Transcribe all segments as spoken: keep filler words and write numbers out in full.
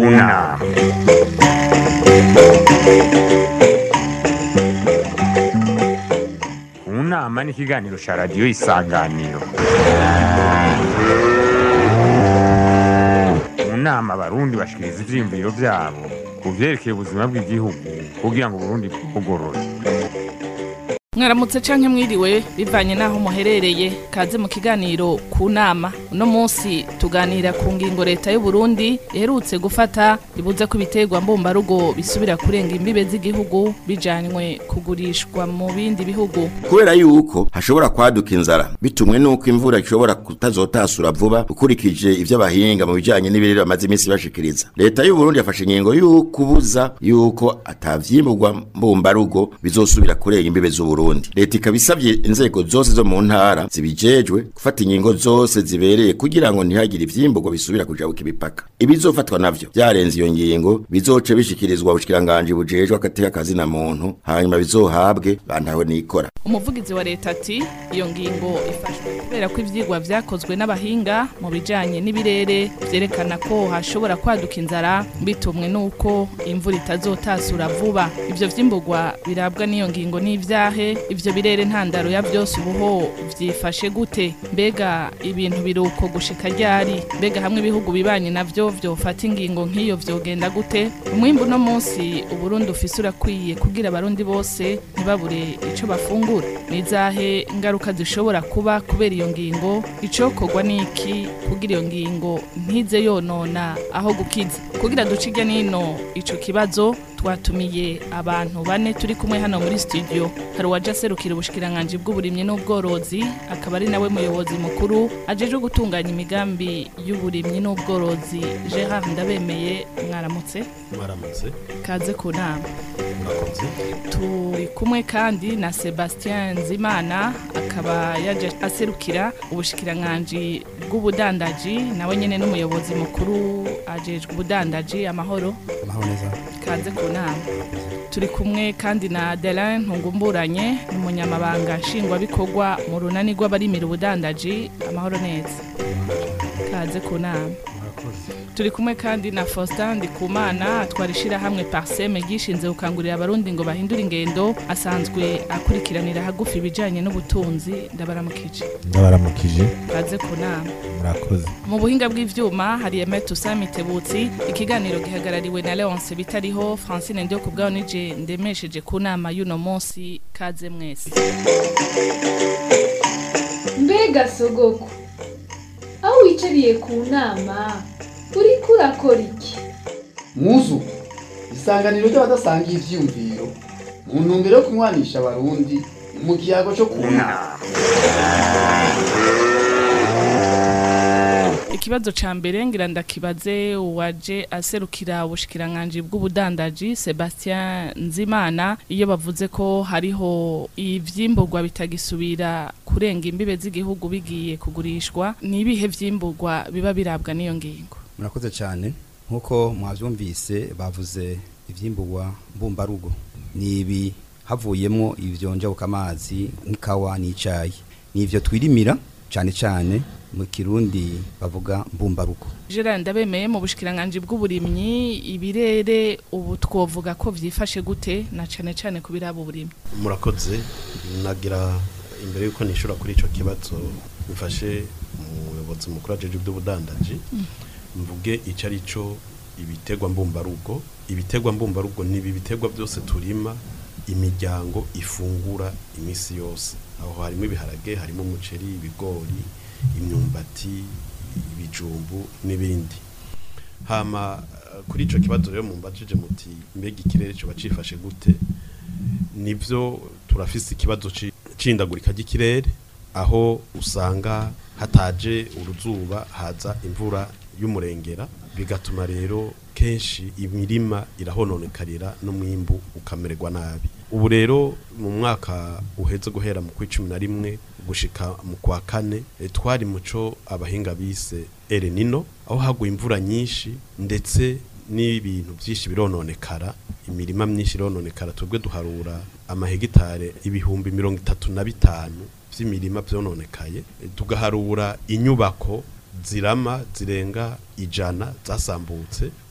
Una. Unama ni ikiganiro cya radiyo Isanganiro. Mu nama abarundi bashikiriza ivyiyumviro vyabo ku vyerekeye ubuzima bw'igihugu kugira ngo Burundi bugorore. Mwaramutse canke mwiriwe bivanye naho muherereye kaze mu kiganiro ku nama. Uno munsi tuganira ku ngingo leta y'u Burundi iherutse gufata ibuza ko ibiterwa mbumba rugo bisubira kurenga imbibe z'igihugu bijanywe kugurishwa mu bindi bihugu. Kubera yuko hashobora kwaduka inzara bitumwe nuko imvura ishobora kutazotasura vuba ukurikije ivyo abahinga mu bijanye n'ibirere bamaze iminsi bashikiriza. Leta y'u Burundi yafashe ingingo y'ukubuza yuko atavyimburwa mbumba rugo bizosubira kurenga imbibe z'u Burundi. Leta ikabisavye inzego zose zo mu ntara zibijejwe gufata ingingo zose zibereye kugira ngo ntihagire ivyimburwa bisubira kujabuka ibipaka. Ibizofatwa navyo byarenze iyo ngingo bizoce bishikirizwa ubushikiranganje bujejwe agateka kazi na muntu hanyuma bizohabwe bantaho nikora. Umuvugizi wa leta ati iyo ngingo ifashwe kubera ko ivyigwa vyakozwe n'abahinga mu bijanye n'ibirere vyerekana ko hashobora kwaduka inzara bitumwe nuko imvura itazotasura vuba. Ivyo vyimburwa birabwa n'iyo ngingo n'ivyahe, ivyo birere ntandaro ya byose ubuho vyifashe gute, mbega ibintu biruko gushika ryari, mbega hamwe ibihugu bibanye navyo vyofata ingingo nk'iyo vyogenda gute. Umwimbu no munsi Uburundi ufise urakwiye kugira abarundi bose ntibabure ico bafungura. Nizahe ngaruka zishobora kuba kubera iyo ngingo, icokorwa niki kugira iyo ngingo ntize yonona aho gukiza. Kugira ducige nino ico kibazo twatumiye abantu bane turi kumwe hano muri studio. Hari waje aserukira ubushikiranganje bw'uburimyi n'ubworozi, akaba ari nawe muyobozi mukuru ajeje gutunganya imigambi y'uburimyi n'ubworozi. Gerard Ndabemeye, mwaramutse. Mwaramutse. Kaze ku nama. Murakoze. Turi kumwe kandi na Sebastien Nzimana, akaba yaje aserukira ubushikiranganje bw'ubudandaji, nawe nyene n'umuyobozi mukuru ajejwe ubudandaji. Amahoro. Amahoro neza. Kaze ku nama. Turi kumwe kandi na Delain Ntungumburanye, umunyamabanga nshingwabikorwa mu runani rw'abarimira ubudandaji. Amahoro neza. Kaze ku nama. Turi kumwe kandi na Faustin Ndikumana, atwarishira hamwe Parseme gishinze ukangurira abarundi ngo bahindura ingendo, asanzwe akurikiranira hagufi ibijanye n'ubutunzi. Ndabaramukije. Ndabaramukije. Kaze ku nama. Murakoze. Mu buhinga bw'ivyuma hari Emeto Samitebutsi, ikiganiro gihagarariwe na Leonce Bitariho. Francine Ndio kubgaho nije ndemesheje ku nama y'uno munsi. Kaze mwese. Mbega sogoko, aho wicariye ku nama uri kurakora iki? Muzu isanganiro ry'abadasangiye ivyumviro mu ntumbero yo kunywanisha abarundi mu kiyago cyo kuna. Ikibazo ca mbere ngira ndakibaze waje aserukira ubushikiranganje bw'ubudandaji Sebastien Nzimana. Iyo bavuze ko hariho ivyimburwa bitagisubira kurenga imbibe z'igihugu bigiye kugurishwa, ni ibihe vyimburwa biba birabwa n'iyo ngingo? Murakoze cyane. Nkuko mwavyumvise bavuze ivyimburwa mbumba rugo ni ibi havuyemo ivyonja ukamazi nk'ikawa n'icayi, nivyo twirimira cyane cyane mu Kirundi bavuga mbumba rugo. Gerard Ndabemeye, mu bushikiranganje bw'uburimyi ibirere ubu twovuga ko vyifashe gute na cyane cyane kubiraba uburimyi? Murakoze. Nagira imbere yuko nishura kuri ico kibazo bifashe umuyobozi mukuru ajeje by'ubudandaji mm. mvuge ico ari cyo ibitegwa mbumba rugo. Ibitegwa mbumba rugo ni ibitegwa byose turima imiryango ifungura imisi yose. Aho harimo ibiharage, harimo umuceri, ibigori, imyumbati, ibijumbu n'ibindi. Hama kuri ico kibazo rero mumbajije muti mbega ikirere cyo bacifashe gute? Nivyo turafise ikibazo cindagurika ry'ikirere, aho usanga hataje uruzuba haza imvura y'umurengera, bigatuma rero kenshi imirima irahononekarira n'umwimbu ukamererwa nabi. Ubu rero mu mwaka uheze guhera mu kwicumi na rimwe gushika mu kwa kane e, twari muco abahinga bise El Nino, aho haguye imvura nyinshi ndetse n'ibintu byinshi birononekara, imirima myinshi irononekara. Twebwe duharura amahegitare ibihumbi mirongo itatu na bitanu vy'imirima vyononekaye, e, tugaharura inyubako zirama zirenga ijana zasambutse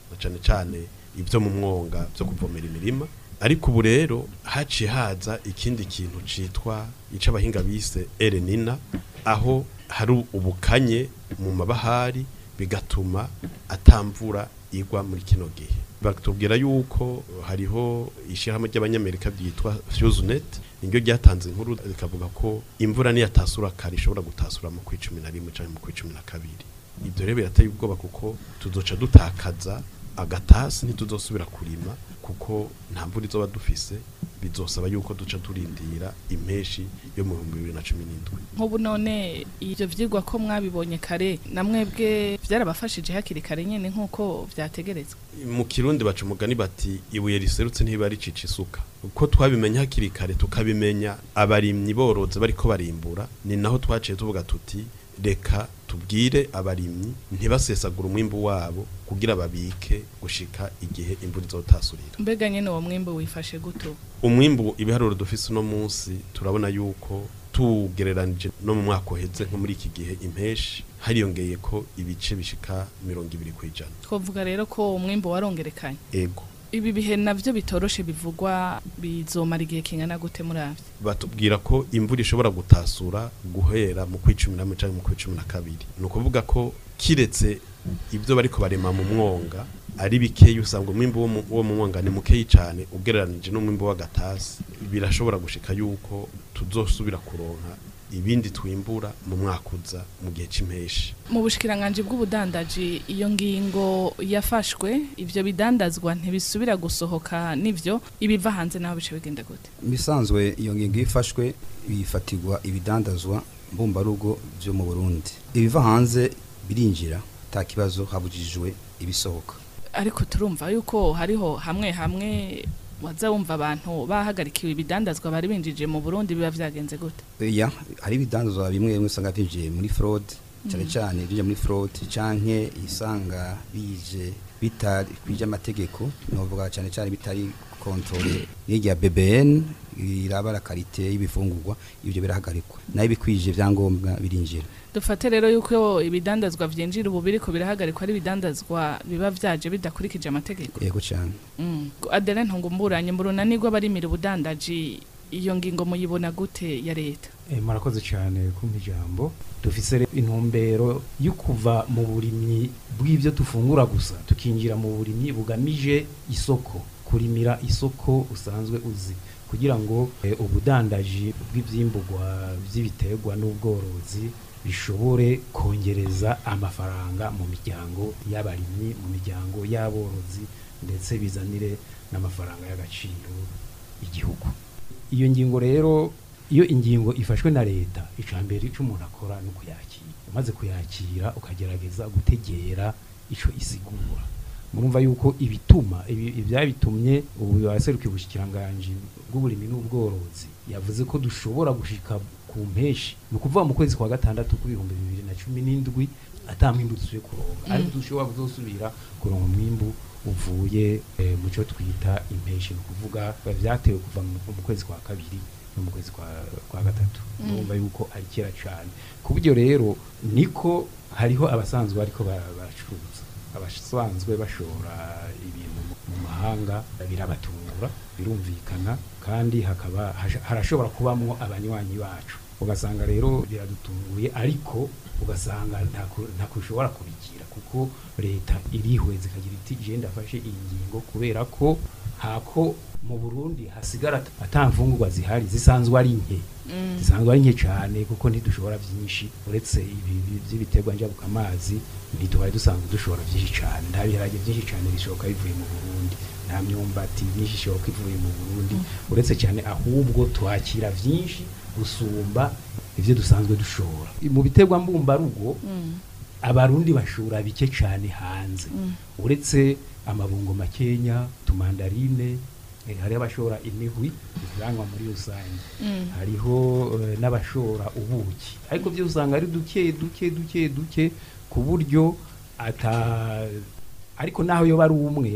na cane cane ibyo mu mwonga byo kuvomera imirima. Ariko ubu rero haciye haza ikindi kintu citwa ica abahinga bise El Nina, aho hari ubukanye mu mabahari bigatuma atamvura igwa muri kino gihe. Batubwira yuko hariho ishirahamwe ry'abanyamerika byitwa FuseNet niryo ryatanze inkuru rikavuga ko imvura ni yatasura kare ishobora gutasura mu kwicumi na rimwe canke mu kwicumi na kabiri. Ibyo rero birateye ubwoba kuko tuzoca dutakaza agatasi ntituzosubira kurima kuko nta mvura izoba dufise, bizosaba yuko duca turindira impeshi yo mu bibiri na cumi n'indwi. Nk'ubu none ivyo vyigwa ko mwabibonye kare namwebwe vyarabafashije hakiri kare nyene nk'uko vyategerezwa. Mu Kirundi baca umugani bati ibuye riserutse ntibari cica isuka. Uko twabimenya hakiri kare tukabimenya abarimyi boroze bariko barimbura, ni naho twaciye tuvuga tuti reka tubwire abarimyi ntibasesagura umwimbu wabo kugira babike gushika igihe imvura izotasurira. Mbega nyene uwo mwimbu wifashe guto? Umwimbu ibiharuro dufise no munsi turabona yuko tugereranije no mu mwaka uheze nko muri iki gihe impeshi hariyongeye ko ibice bishika mirongo ibiri kwijana. Twovuga rero ko umwimbu warongerekanye. Ego. Ibi bihe navyo bitoroshe bivugwa bizomara igihe kingana gute muravye? Batubwira ko imvura ishobora gutasura guhera mu kwicumi na canke mu kwicumi na kabiri. Nukuvuga ko kiretse ibyo bariko barema mu mwonga ari bikeyi usanga umwimbu wo mu mwonga ni mukeyi cyane ugereranije n'umwimbu w'agatasi, birashobora gushika yuko tuzosubira kuronka ibindi twimbura mu mwakuza mu gihe c'impeshi. Mu bushikiranganje bw'ubudandaji iyo ngingo yafashwe ivyo bidandazwa ntibisubira gusohoka nivyo ibiva hanze naho bice bigenda gute? Bisanzwe iyo ngingo ifashwe bifatirwa ibidandazwa mbumbarugo byo mu Burundi. Ibiva hanze birinjira ta kibazo habujijwe ibisohoka. Ariko turumva yuko hariho hamwe hamwe waza wumva abantu bahagarikiwe ibidandazwa bari binjije mu Burundi biba vyagenze gute? Ya hari ibidandazwa bimwe bimwe usanga binjiye muri fraud cyane cyane bije muri fraud canke isanga bije bitari kwije amategeko novuga cyane cyane bitari controle y'irya B B N irabara karite y'ibifungurwa ibyo birahagarikwa nayo bikwije vyangombwa birinjira. Dufate rero yuko ibidandazwa vyinjira ubu biriko birahagarikwa ari ibidandazwa biba vyaje bidakurikije amategeko. Yego cyane. Mm. Adele ntungumburanye mburuna nigwa barimira ubudandaji iyo ngingo muyibona gute ya leta? Eh murakoze cyane kumpa ijambo. Dufise intumbero yo kuva mu burimyi bw'ivyo tufungura gusa tukinjira mu burimyi bugamije isoko, kurimira isoko usanzwe uzi kugira ngo eh, ubudandaji bw'ivyimbugwa vy'ibiterwa n'ubworozi bishobore kongereza amafaranga mu miryango y'abarimyi, mu miryango y'aborozi ndetse bizanire n'amafaranga y'agaciro igihugu. Iyo ngingo rero iyo ingingo ifashwe na leta icambere ico umuntu akora no kuyakira. Umaze kuyakira ukagerageza gutegera ico isigura. Murumva yuko ibituma ibyabitumye ubu yaserukiye ubushikiranganje bw'uburimi n'ubworozi yavuze ko dushobora gushika ku mpeshi no kuva mu kwezi kwa gatandatu ku bihumbi bibiri na cumi n'indwi atamwimbu dusuye kuronka mm. ariko dushobora kuzosubira kuronka umwimbu uvuye e, mu cyo twita impeshi no kuvuga vyatewe kuva mu kwezi kwa kabiri no mu kwezi kwa kwa gatatu urumva mm. yuko ari kera cyane kubyo rero niko hariho abasanzwe ariko baracuruza abasanzwe bashora ibintu mu mahanga birabatungura birumvikana kandi hakaba harashobora kubamwo abanywanyi bacu ugasanga rero biradutunguye ariko ugasanga nta kushobora kubikira kuko leta irihweze ikagira iti je ndafashe iyi ngingo kubera ko hako mu Burundi hasigara atamfungurwa zihari zisanzwe ari nke mm. zisanzwe ari nke cyane kuko ntidushobora byinshi uretse ibi by'ibiterwa njabuka amazi ntitubari dusanzwe dushobora byinshi cyane nta biharage byinshi cyane bishoboka bivuye mu Burundi nta myumbati myinshi ishoboka ivuye mu Burundi mm. uretse cyane ahubwo twakira byinshi gusumba ivyo dusanzwe dushora mu biterwa mbumbarugo mm. abarundi bashora bike cyane hanze mm. uretse amabungo makenya tumandarine eh, hari abashora imihwi ivyangwa muri rusange mm. hariho uh, n'abashora ubuki ariko byo usanga ari duke duke duke duke ku buryo ata ariko naho yo bari umwe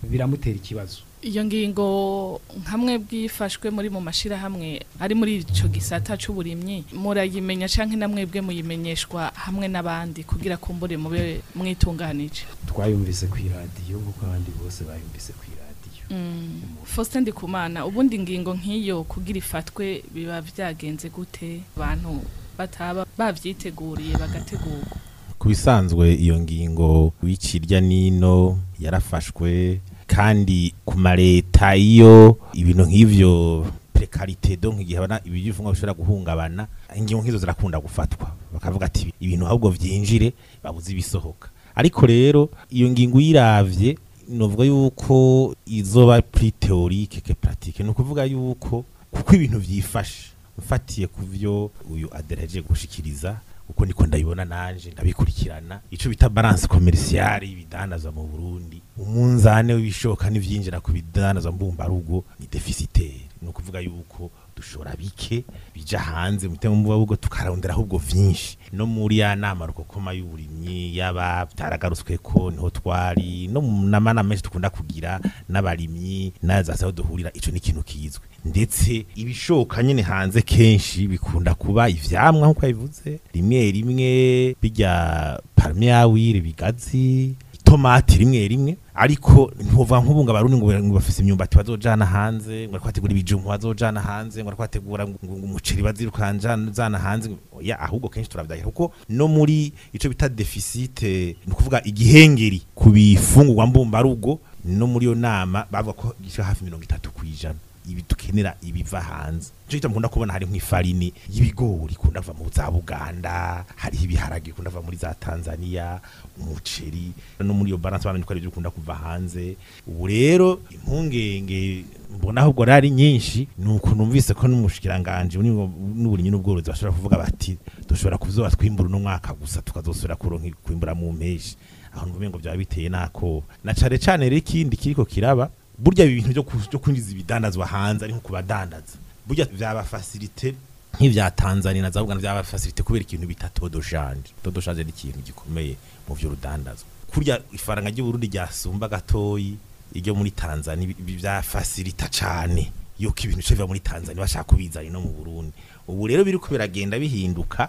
biramutera ikibazo. Iyo ngingo nkamwe bwifashwe muri mu mashira hamwe ari muri ico gisata c'uburimyi murayimenya canke namwebwe muyimenyeshwa hamwe n'abandi kugira kumbure mube mwitunganije. Twayumvise ku radio nkuko abandi bose bayumvise ku radio. Mm. Faustin Ndikumana, ubundi ngingo nk'iyo kugira ifatwe biba vyagenze gute abantu bataba bavyiteguriye bagategurwa? Kubisanzwe iyo ngingo w'ikirya nino yarafashwe kandi ku mareta iyo ibintu nk'ivyo precarité donc igihe abana ibijifungwa bishobora guhungabana ingingo nk'izo zirakunda gufatwa bakavuga ati ibintu ahubwo vyinjire babuze ibisohoka. Ariko rero iyo ngingo yiravye novuga yuko izoba plus théorique que pratique, no kuvuga yuko kuko ibintu vyifashe mfatiye kuvyo uyu aderaje gushikiriza uko niko ndabibona nanje ndabikurikirana ico bita balance commerciale ibidandaza mu Burundi umunzane w'ibishoka n'ivyinjira ku bidandaza mbumba rugo ni déficitaire, no kuvuga yuko dushora bike bija hanze mutemo mbuba bugo tukarondera ahubwo vyinshi. No muri ya nama rukokoma y'uburimyi yaba taragarutswe ko niho twari no namana menshi tukunda kugira n'abarimyi nazasaho duhurira ico ni kintu kizwe, ndetse ibishoka nyene hanze kenshi bikunda kuba ivyamwa nkuko bivuze rimwe rimwe bijya palme ya wire bigazi tomate rimwe rimwe, ariko ntuvuga nk'ubunga barundi ngo bafise imyumbati bazojana hanze ngo kwategura ibijumbu bazojana hanze ngo kwategura umuceri bazirukana hanze ya ahubwo kenshi turavyahira kuko no muri ico bita deficit ni kuvuga igihengeri kubifungurwa mbumba rugo no muri yo nama bavuga ko gisha hafi mirongo itatu kwijana ibi dukenera ibiva hanze. Cyo gita mukunda kubona hari nk'ifarini y'ibigori kunda va mu za Buganda, hari ibiharage kunda va muri za Tanzania, umuceri no muri yo balance bamenye ko ari byo kunda kuva hanze. Ubu rero impungenge mbona ahubwo rari nyinshi nuko numvise ko n'umushikiranganje n'uburinyi n'ubworozi bashobora kuvuga bati dushobora kuzoba twimbura no mwaka gusa tukazosubira kuronka kwimbura mu mpeshi. Aho ngumye ngo byaba biteye nako na cane cane rero ikindi kiriko kiraba burya ibintu byo byo kwinjiza ibidandazwa hanze ari nko kubadandaza burya vyaba facilité nk'ivya Tanzania nazavuga vyaba facilité kubera ikintu bita todo change. Todo change ni ikintu gikomeye mu vyo rudandazwa kurya ifaranga ry'u Burundi ryasumba gatoyi iryo muri Tanzania bya facilita cane yuko ibintu cyo muri Tanzania bashaka kubizana no mu Burundi. Ubu rero biri kubera genda bihinduka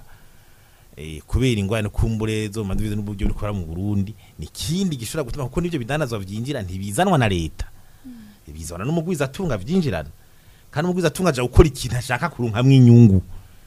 eh kubera ingwane kumburezo mandubize n'uburyo bikora mu Burundi ni kindi gishobora gutuma kuko nivyo bidandazwa vyinjira ntibizanwa na leta bizana n'umugwiza atunga vyinjirana kandi umugwiza atunga aja gukora ikintu ashaka kurunkamwe inyungu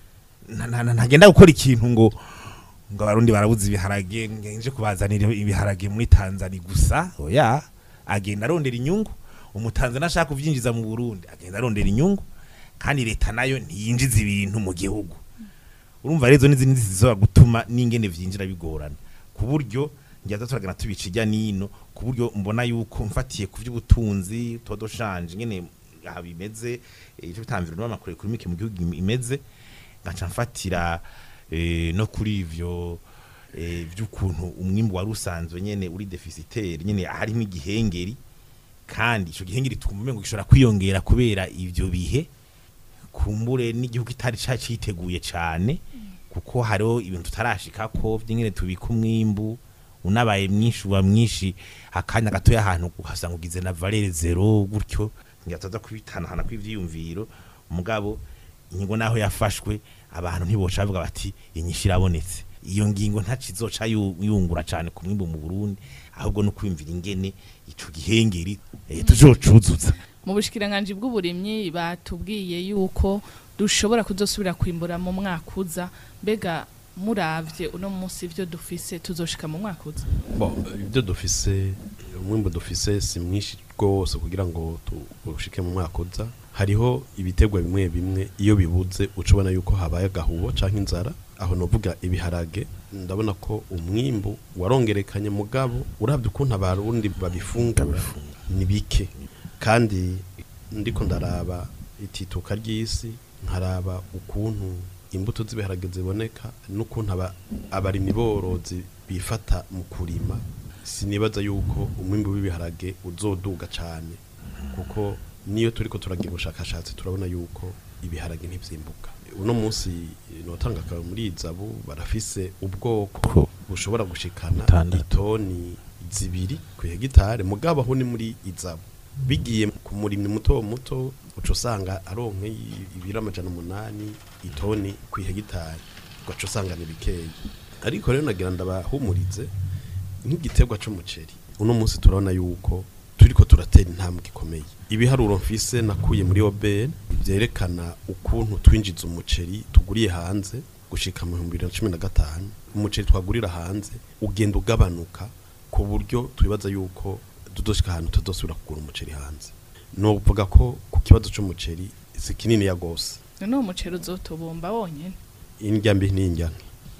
ntagenda gukora ikintu ngo ngo abarundi barabuze ibiharage nje kubazanira ibiharage muri Tanzania gusa oya agenda arondera inyungu umutanzania ashaka kuvyinjiza mu Burundi agenda arondera inyungu kandi leta nayo ntiyinjiza ibintu mu gihugu. Urumva rezo n'izindi zizoba gutuma n'ingene vyinjira bigorana ku buryo ngiye turagana tubicijya nino ku buryo mbona yuko mfatiye ku by'ubutunzi todo shanje ngene habimeze icyo bitamvira n'amakuru kuri mike mu gihugu imeze ngaca mfatira eh, no kuri ivyo eh, by'ukuntu umwimbo wari usanzwe nyene uri deficitaire nyene harimo igihengeri kandi ico gihengeri tukumve ngo gishobora kwiyongera kubera ivyo bihe kumbure n'igihugu itari caciteguye cyane kuko hariho ibintu tutarashika ko byingene tubika umwimbu unabaye mwinshi wa mwinshi akanya gato y'ahantu uhasanga ugize na valeur zero gutyo ngataza kubitana hana kw'ivyiyumviro mugabo ingingo naho yafashwe abantu ntiboca bavuga bati inyishira abonetse iyo ngingo ntacizoca yungura cyane ku mwimbo mu Burundi ahubwo no kwimvira ingene ico gihengeri eh, tuzocuzuza. Mu bushikiranganje bw'uburimyi batubwiye yuko dushobora kuzosubira kwimbura mu mwaka uza mbega muravye uno munsi ivyo dufise tuzoshika mu mwaka uza. Bon ivyo dufise umwimbo dufise si mwinshi rwose kugira ngo turushike mu mwaka uza. Hariho ibitegwa bimwe bimwe iyo bibuze ucubona yuko habaye agahubo canke inzara aho novuga ibiharage ndabona ko umwimbo warongerekanye mugabo uravye ukuntu abarundi babifungura ni bike kandi ndiko ndaraba itituka ry'isi nkaraba ukuntu imbuto z'ibiharage ziboneka n'ukuntu aba abarimyi borozi bifata mu kurima sinibaza yuko umwimbo w'ibiharage uzoduga cyane kuko niyo turiko turagira ubushakashatsi turabona yuko ibiharage ntivyimbuka. Uno munsi notanga ka muri izabu barafise ubwoko bushobora gushikana itoni zibiri ku hegitare mugabo aho ni muri izabo bigiye ku murimyi muto muto uco usanga aronke ibiro amajana umunani itoni ku hegitare ugaca usanga ni bikeyi ariko rero nagira ndabahumurize nk'igiterwa c'umuceri uno munsi turabona yuko turiko turatera intambwe ikomeye ibiharuro mfise nakuye muri O B N byerekana ukuntu twinjiza umuceri tuguriye hanze gushika mu bihumbi bibiri na cumi na gatanu umuceri twagurira hanze ugenda ugabanuka ku buryo twibaza yuko tudoshika ahantu tudosubira kugura umuceri hanze no uvuga ko ku kibazo c'umuceri si kinini ya gose none umuceri uzotubumba wonyene indya mbi n'indya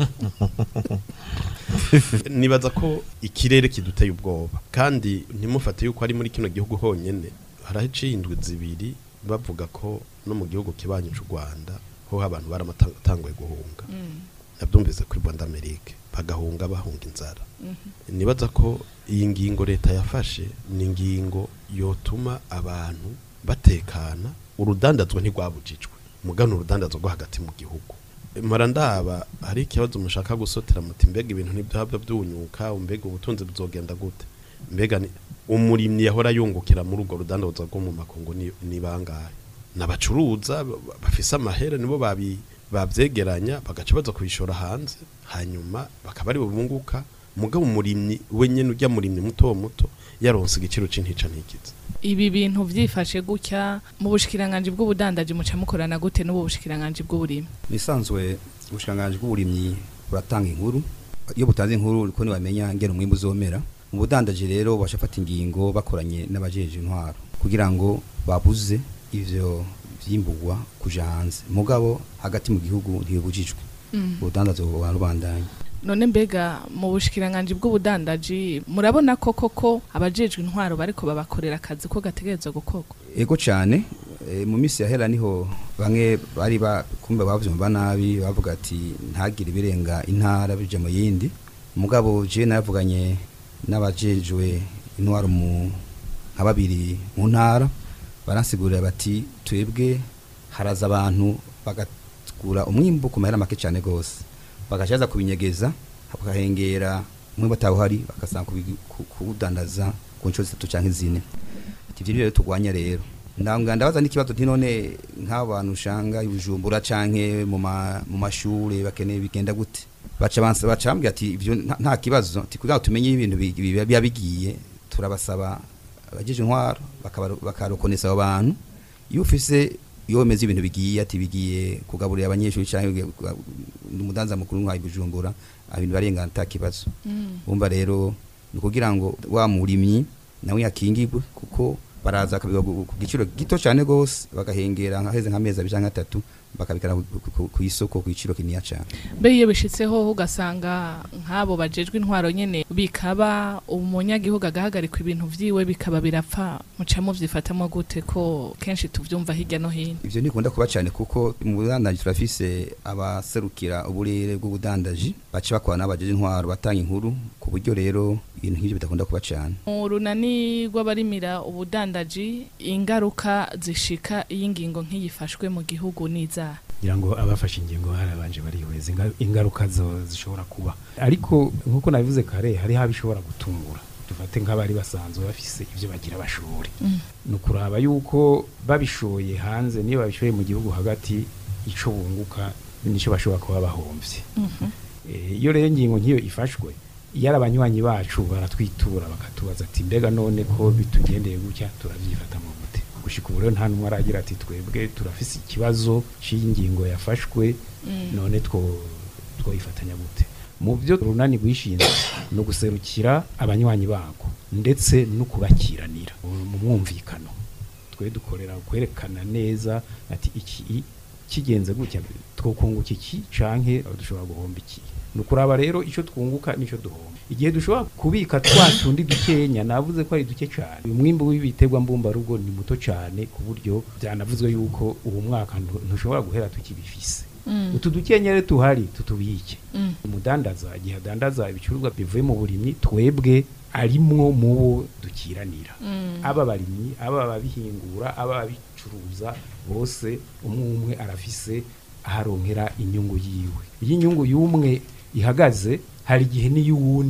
nibaza ko ikirere kiduteye ubwoba kandi ntimufate yuko ari muri kino gihugu honyene haraciye indwi zibiri bavuga ko no mu gihugu kibanye cy'u Rwanda ho abantu baramatangwe guhunga nabyumvise kuri Rwanda Amerika bagahunga bahunga inzara nibaza ko iyi ngingo leta yafashe ni ngingo yotuma abantu batekana urudandazwa ntigwabujijwe mugano urudandazwa rwo hagati mu gihugu marandaba hari ikibazo mushaka gusotera muti mbega ibintu nibyo byunyuka umbega ubutunzi buzogenda gute mbega umurimyi yahora yungukira muri urwo rudandazwa rwo mu makungu ni, ni bangahe nabacuruza bafise amahera nibo babi babyegeranya bagaca baza kubishora hanze hanyuma bakaba ari bubunguka mugabo umurimyi wenyene ujya murimyi muto muto yaronse igiciro c'intica ntikiza ibi bintu vyifashe gutya mu bushikiranganje bw'ubudandaji muca mukorana gute no bushikiranganje bw'uburimyi nisanzwe ubushikiranganje bw'uburimyi buratanga inkuru iyo butanze inkuru uko ni bamenya ngene umwimbu uzomera mu budandaji rero bashafata ingingo bakoranye n'abajeje intwaro kugira ngo babuze ivyo vyimburwa kuja hanze mugabo hagati mu gihugu ntibujijwe ubudandazo barubandanye none mbega mu bushikiranganje bw'ubudandaji murabona ko koko abajejwe intwaro bariko babakorera akazi ko gategerezwa gukorwa ego cyane e, mu misi yahera niho bamwe bari bakumbe bavyumva nabi bavuga ati ntagire birenga intara bije mu yindi mugabo je navuganye n'abajejwe intwaro mu nkababiri mu ntara baransigurira bati twebwe haraza abantu bagatugura umwimbu ku mahera make cyane gose bagacaza kubinyegeza bakahengera umwe batawuhari bakasanga kudandaza ku nshuro zitatu canke zine ati ivyo rero tugwanya rero ndanga ndabaza n'ikibazo nti none nk'abantu ushanga ibujumbura canke mu mu mashure bakeneye bigenda gute baca banse bacambye ati ivyo nta kibazo ati kugira tumenye ibintu biba bigiye turabasaba abajeje intwaro bakarokonesa abantu iyo ufise iyo meze ibintu bigiye ati bigiye kugaburira abanyeshuri cyangwa umudanza mukuru nka ibujumbura abintu barengana ta kibazo umva rero nukugira ngo wa murimyi nawe yakingirwe kuko baraza kabiga ku giciro gito cyane gose bagahengera nkaheze nk'amezi abiri canke atatu bakabikara ku isoko ku giciro kinini cyane be iyo bishitseho ugasanga nk'abo bajejwe intwaro nyene bikaba umunyagihugu agahagarika ibintu vyiwe bikaba birapfa muca mu vyifatamo gute ko kenshi tuvyumva hirya no hino ivyo nikunda kuba cyane kuko mu budandaji turafise abaserukira uburere bw'ubudandaji baca bakwana n'abajeje intwaro batanga inkuru ku buryo rero ibintu nk'ivyo bitakunda kuba cyane mu runani rw'abarimira ubudandaji ingaruka zishika y'ingingo nk'iyifashwe mu gihugu niza ngira ngo abafashe ingingo harabanje barihweza ingaruka zo zishobora kuba ariko nkuko nabivuze kare hari habishobora gutungura dufate nk'abari basanzwe bafise ivyo bagira bashore mm. nukuraba yuko babishoye hanze niyo babishoye mu gihugu hagati ico bunguka nico bashobora kuba bahomvye iyo mm -hmm. e, rero ingingo nkiyo ifashwe yari abanywanyi bacu baratwitura bakatubaza ati mbega none ko bitugendeye gutya turavyifata mu gute gushika ubu rero nta numwe aragira ati twebwe turafise ikibazo c'ingingo yafashwe mm. none two twoyifatanya gute mu byo runani rwishinze no guserukira abanywanyi bako ndetse no kubakiranira mu mwumvikano twe dukorera kwerekana neza ati iki kigenze gutya twokunguka iki canke dushobora guhomba iki nukuraba rero ico twunguka nico duhomba igihe dushobora kubika twatundi dukenya navuze ko ari duke cyane umwimbo w'ibiterwa mbumba rugo ni muto cyane ku buryo byanavuzwe yuko ubu mwaka ntushobora guhera tukibifise mm. utu dukenyere tuhari tutubike mm. umudandaza igihe adandaza ibicuruzwa bivuye mu burimyi twebwe arimwo mubo dukiranira mm. aba barimyi aba babihingura aba babicuruza bose umwe umwe arafise aharonkera inyungu yiwe iyi nyungu y'umwe ihagaze hari igihe ni y'uwundi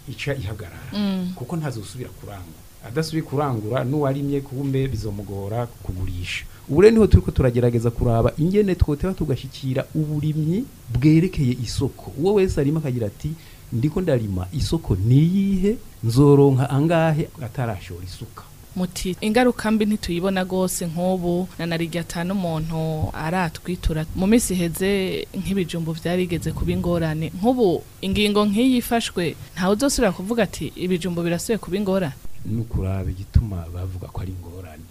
ica ihagarara Mm. kuko ntazosubira kurangura adasubiye kurangura n'uwarimye kumbe bizomugora kugurisha ubure niho turiko turagerageza kuraba ingene twoteba tugashikira uburimyi bwerekeye isoko uwo wese arima akagira ati ndiko ndarima isoko niyihe nzoronka angahe atarashora isuka muti ingaruka mbi ntituyibona gose nk'ubu na narirya atanu umuntu aratwitura mu minsi heze nk'ibijumbu vyarigeze kuba ingorane nk'ubu ingingo nk'iyi ifashwe ntawe uzosubira kuvuga ati ibijumbu birasuye kuba ingorane nukuraba igituma bavuga ko ari ingorane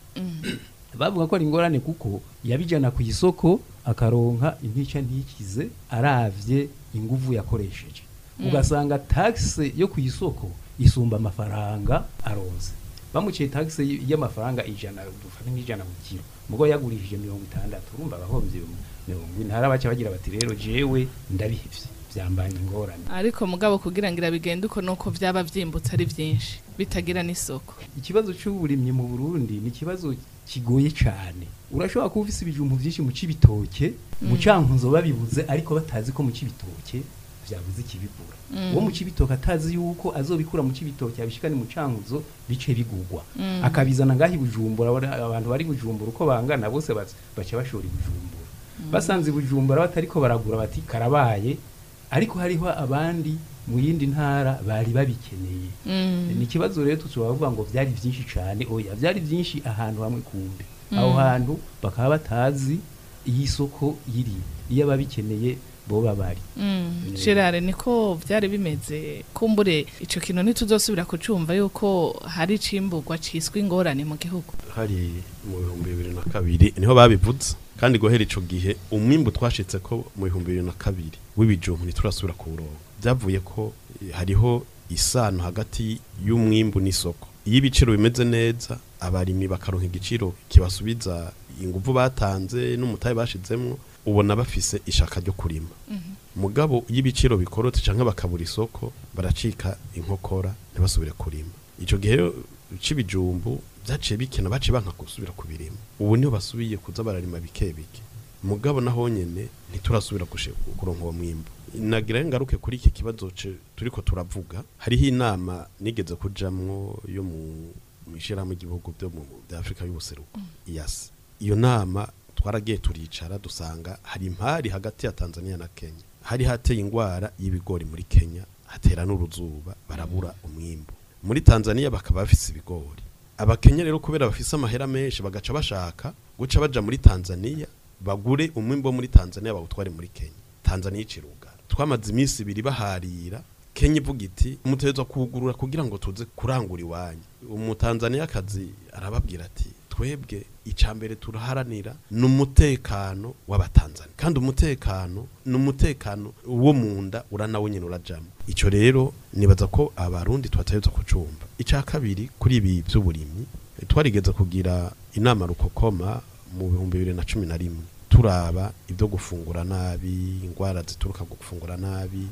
bavuga ko ari ingorane kuko yabijana ku isoko akaronka intica ntikize aravye inguvu yakoresheje ugasanga taxe yo ku isoko isumba amafaranga aronze bamuciye taxe y'amafaranga ijana dufata nk'ijana ku kilo mugo yagurishije mirongo itandatu urumva abahomvye mirongo ine harabaca bagira bati rero jewe ndabihivye vyambanye ingorane ariko mugabo kugira ngira bigende uko nuko vyaba vyimbutse ari vyinshi bitagira n'isoko ikibazo cy'uburimyi mu Burundi ni ikibazo kigoye cyane urashobora kuba ufise ibijumbu vyinshi mu cibitoke mu cankunzo babibuze ariko batazi ko mu cibitoke vyabuze ikibigura uwo mu cibitoke atazi yuko azobikura mu cibitoke abishikane mu cankuzo bice bigurwa akabizana ngahi bujumbura abantu bari bujumbura uko bangana bose bace bashora bujumbura basanze bujumbura batariko baragura bati karabaye ariko hariho abandi mu yindi ntara bari babikeneye ni kibazo rero tuzobavuga ngo vyari vyinshi cyane oya vyari vyinshi ahantu hamwe kumbe aho hantu bakaba batazi iyi soko yiri iyo babikeneye boba bari Gerard niko vyari bimeze kumbure ico kintu ntituzosubira kucumva yuko hari cimburwa ciswe ingorane mu gihugu hari mu bihumbi bibiri na kabiri niho babivuze kandi gohera ico gihe umwimbu twashitse ko mu bihumbi bibiri na kabiri w'ibijumbu ntiturasubira kuronka byavuye ko hariho isano hagati y'umwimbu n'isoko iyo ibiciro bimeze neza abarimi bakaronka igiciro kibasubiza inguvu batanze n'umutaye bashizemwo ubona bafise ishaka ryo kurima mugabo y'ibiciro bikorotse canke bakabura isoko baracika inkokora ntibasubire kurima ico gihe c'ibijumbu byaciye bikena baciye banka gusubira kubirima ubu niho basubiye kuza bararima bike bike mugabo naho nyene ntiturasubira kuronka uwo mwimbu nagira ngaruke kuri iki kibazo turiko turavuga hariho inama nigeze kujamwo yo mu mishira mu gihugu byo mu Afrika y'ubuseruko yes iyo nama twaragiye turicara dusanga hari impari hagati ya Tanzania na Kenya hari hateye ingwara y'ibigori muri Kenya hatera n'uruzuba barabura umwimbu muri Tanzania bakaba bafise ibigori abakenya rero kubera bafise amahera menshi bagaca bashaka guca baja muri Tanzania bagure umwimbo muri Tanzania bawutware muri Kenya Tanzania icirugara twamaze iminsi ibiri baharira Kenya ivuga iti umutezo kugurura kugira ngo tuze kurangura iwanyu umutanzania kazi arababwira ati twebwe icambere turaharanira n'umutekano w'abatanzania kandi umutekano n'umutekano wo munda uranawo nyine urajamo ico rero nibaza ko abarundi twatayeza kucumba ica kabiri kuri ibi by'uburimyi twarigeze kugira inama rukokoma mu bihumbi bibiri na cumi na rimwe turaba ibyo gufungura nabi ingwara zituruka gufungura nabi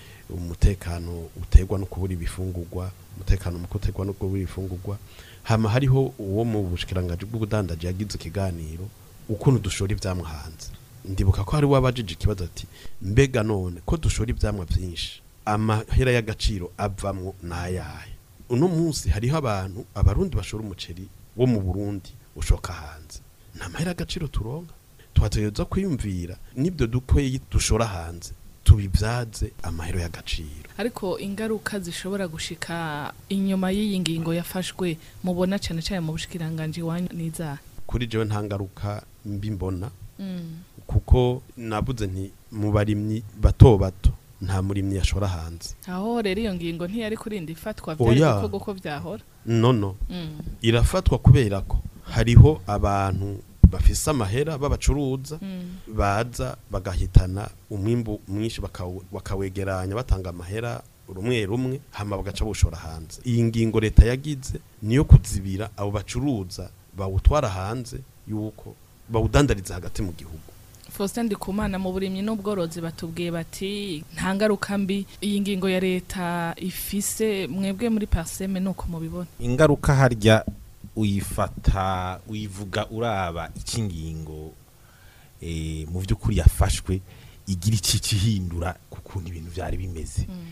umutekano utegwa no kubura ibifungurwa umutekano mu kutegwa no kubura ibifungurwa hama hariho uwo mu bushikiranganje bw'ubudandaje yagize ikiganiro ukuntu dushora ivyamwa hanze ndibuka ko hari wabajije ikibazo ati mbega none ko dushora ivyamwa byinshi amahera y'agaciro avamwo nayaye uno munsi hariho abantu abarundi bashora umuceri wo mu Burundi ushoka hanze nta mahera y'agaciro turonka twategeza kwiyumvira nibyo dukoye dushora hanze tubibyaze amahero y'agaciro ariko ingaruka zishobora gushika inyuma y'iyi ngingo yafashwe mubona cyane cyane mu bushikiranganje wanyu niza kuri jewe nta ngaruka mbi mbona mm. kuko nabuze nti mu barimyi bato bato nta murimyi yashora hanze aho rero iyo ngingo ntiyari kurinda ifatwa byari kuko ko byahora no no mm. irafatwa kubera ko hariho abantu bafise amahera babacuruza mm. baza bagahitana umwimbu mwinshi bakawegeranya batanga amahera rumwe rumwe hama bagaca bushora hanze iyi ngingo leta yagize niyo kuzibira abo bacuruza bawutwara hanze yuko bawudandariza hagati mu gihugu Faustin Ndikumana mu burimyi n'ubworozi batubwiye bati nta ngaruka mbi iyi ngingo ya leta ifise mwebwe muri Parseme nuko mubibona ingaruka harya uyifata uyivuga uraba ikingingo eh mu byukuri yafashwe igira iki kihindura kukuntu ibintu byari bimeze mm.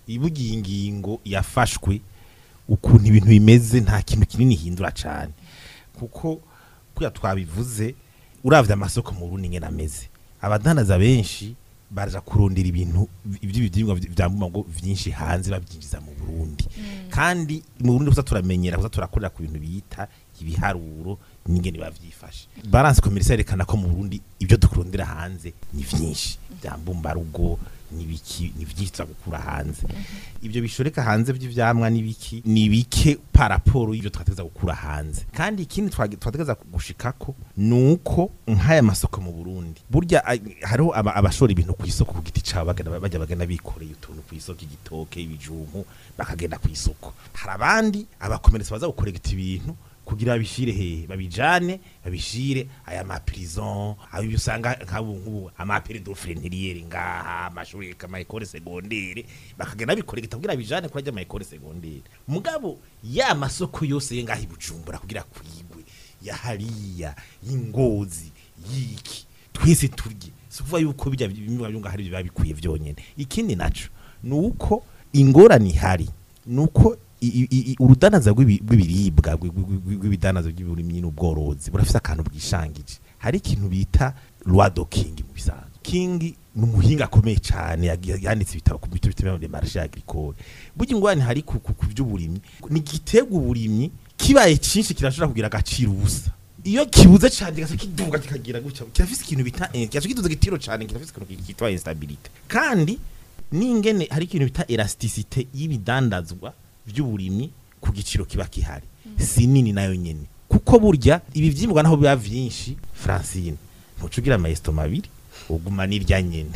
ibugiye ingingo yafashwe ukuntu ibintu bimeze nta kintu kinini hindura cyane kuko kuya twabivuze uravye amasoko mu Burundi ngena ameze abadandaza benshi baraja kurondera ibintu ivy'ibidingwa vyambuma ngo vyinshi hanze babyinjiza mu Burundi mm. kandi mu Burundi gusa turamenyera gusa turakorera ku bintu biyita ibiharuro n'ingene bavyifashe balance commerciale rekana ko mu Burundi ibyo dukurondera hanze ni vyinshi byambumba rugo nibiki nivyitsa gukura hanze mm -hmm. ibyo bishoreka hanze by'ivyamwa nibiki nibike paraporo y'ibyo twateza gukura hanze kandi ikindi twategeza gushikako nuko nkaya masoko mu Burundi burya hariho abashora ibintu ku isoko ku giti cabo bagenda bajya bagenda bikoreye utuntu ku isoko igitoke ibijumpu bakagenda ku isoko hari abandi abakomeretse baza gukoregita ibintu kugira bishire he babijane babishire aya ma prison ayo usanga nk'abu nk'ubu ama pédophilie ngaha amashuri kama école secondaire bakagenda bikoregita kugira bijane kurajya ama école secondaire mugabo ya masoko yose yengahi Bujumbura kugira kwigwe ya hariya y'ingozi yiki twese turye suvuga yuko bijya bimwe byunga hari babikuye vyonyene ikindi naco nuko ingorani hari nuko urudanaza rw'ibiribwa rw'ibidanaza by'uburimyi n'ubworozi burafite akantu bwishangije hari ikintu bita loi de king mu bisanzwe king numuhinga akomeye cyane yanditse ibitabo ku bitu bitema de marché agricole burya ingwani hari ku by'uburimyi ni gitego uburimyi kibaye cinshi kirashobora kugira agaciro ubusa iyo kibuze cyane gase kiduga kikagira gutya kirafise ikintu bita cyaje kiduze gitiro cyane kirafise ikintu kitwa instabilité kandi ningene hari ikintu bita elasticité y'ibidandazwa by'uburimyi ku giciro kiba kihari mm. sinini nayo nyene kuko burya ibi vyimbwa naho biba vyinshi Francine ntucugira amaesto mabiri uguma nirya nyene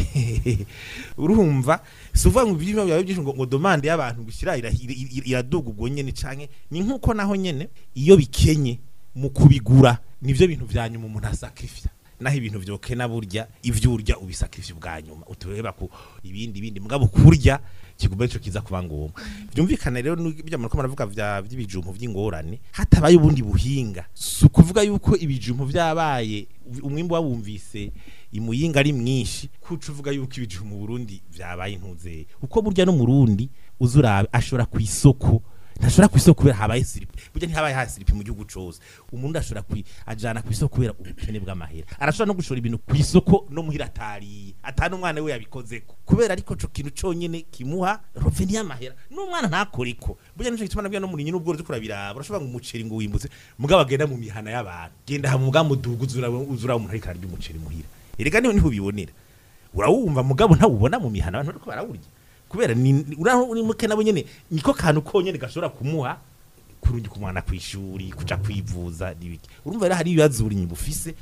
urumva suva ngo ivyimba byawe byinshi ngo demande y'abantu gushyira iraduga ubwo nyene canke ni nkuko naho nyene iyo bikenye mu kubigura nivyo bintu vyanyuma umuntu asakrifya naho ibintu vyokena burya ivyo urya ubisakrifya bwanyuma utureba ku ibindi bindi mugabo kurya kigumba cyo kiza kuba ngomba byumvikana rero bijya mu baravuga vya by'ibijumpu vy'ingorane hatabaye ubundi buhinga sukuvuga yuko ibijumpu vyabaye umwimbo wabumvise imuyinga ari mwinshi kuco uvuga yuko ibijumpu mu Burundi vyabaye intuze uko burya no mu Burundi uzura ashora ku isoko ntashobora ku isoko kubera habaye siripi burya ntihabaye ha siripi mu gihugu cose umuntu ashobora kwi ajana ku isoko kubera ubukene bw'amahera arashobora no gushora ibintu ku isoko no muhira atari atanu umwana we yabikoze kubera ariko cyo kintu cyonyene kimuha roveni y'amahera n'umwana ntakoriko burya nico gituma nabyo no muri nyine ubwo kurabira urashobora ngo umuceri ngo wimbutse mugabo agenda mu mihana y'abantu genda ha mugambo dugu uzura uzura umuntu ariko arya umuceri muhira erega niho niho bibonera urawumva mugabo ntawubona mu mihana abantu ariko barawurya kubera ni uri muke nabo nyene niko kantu konyene gashobora kumuha kurungi kumwana kwishuri kuja kwivuza nibiki urumva rero hari ibibazo uri nyibufise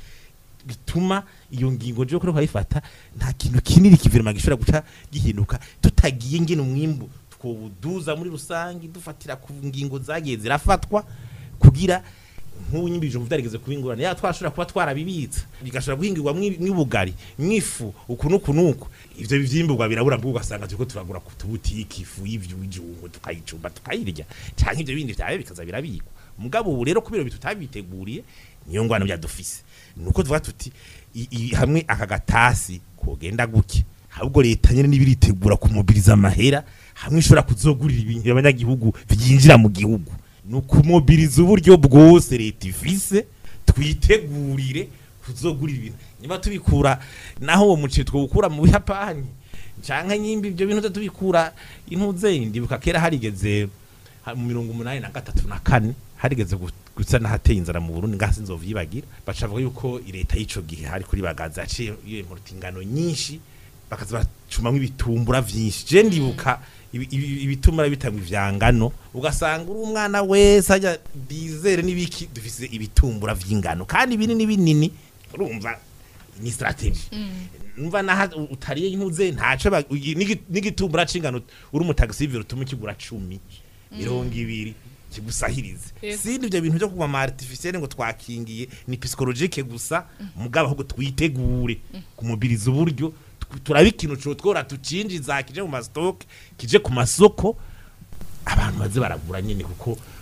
bituma iyo ngingo je ko kwifata nta kintu kiniri kivirima gishobora guca gihinduka tutagiye ngene umwimbu twobuduza muri rusangi dufatira ku ngingo zagiye zirafatwa kugira nk'unyibije mu vyarigeze kubingurana ya twashobora kuba twarabibitsa bigashobora guhingirwa mw'ibugari mwifu ukuno kunuko ivyo bivyimbugwa birabura bwo ugasanga turiko turagura ku tubutiki ifu y'ivyo bijungo tukayicumba tukayirya cyangwa ivyo bindi vyawe bikaza birabikwa mugabo ubu rero kubera bitutabiteguriye niyo ngwana byadufise nuko tuvuga tuti hamwe aka gatasi kogenda guke ahubwo leta nyene nibiritegura kumobiriza amahera hamwe ishobora kuzogurira ibintu abanyagihugu vyinjira mu gihugu nukumobiriza uburyo bwose leta ifise twitegurire kuzogurira ibintu niba tubikura naho uwo muce twukura mu Buyapani canka nyimbi ibyo bintu tubikura intuze ndibuka kera harigeze mu mirongo umunani na gatatu na kane harigeze gusa nahateye inzara mu Burundi ngasi nzovyibagira bacavuga yuko leta y'ico gihe hari kuri bagaza aciye iyo importingano nyinshi bakaza bacumamwe ibitumbura vyinshi je ndibuka ibitumura bitangwa ivyangano ugasanga uri umwana wese ajya bizere nibiki dufise ibitumbura vy'ingano kandi binini binini urumva ni strategy numva naha utariye intuze ntaco n'igitumbura cingano uri umutagisivire utuma kigura cumi mirongo ibiri kigusahirize sindi ibyo bintu byo kuba ma artificiel ngo twakingiye ni psychologique gusa mugabo ahubwo twitegure kumobiriza uburyo turabikino cyo twora tucinjiza kije mu mastock kije ku masoko abantu baze baragura nyine kuko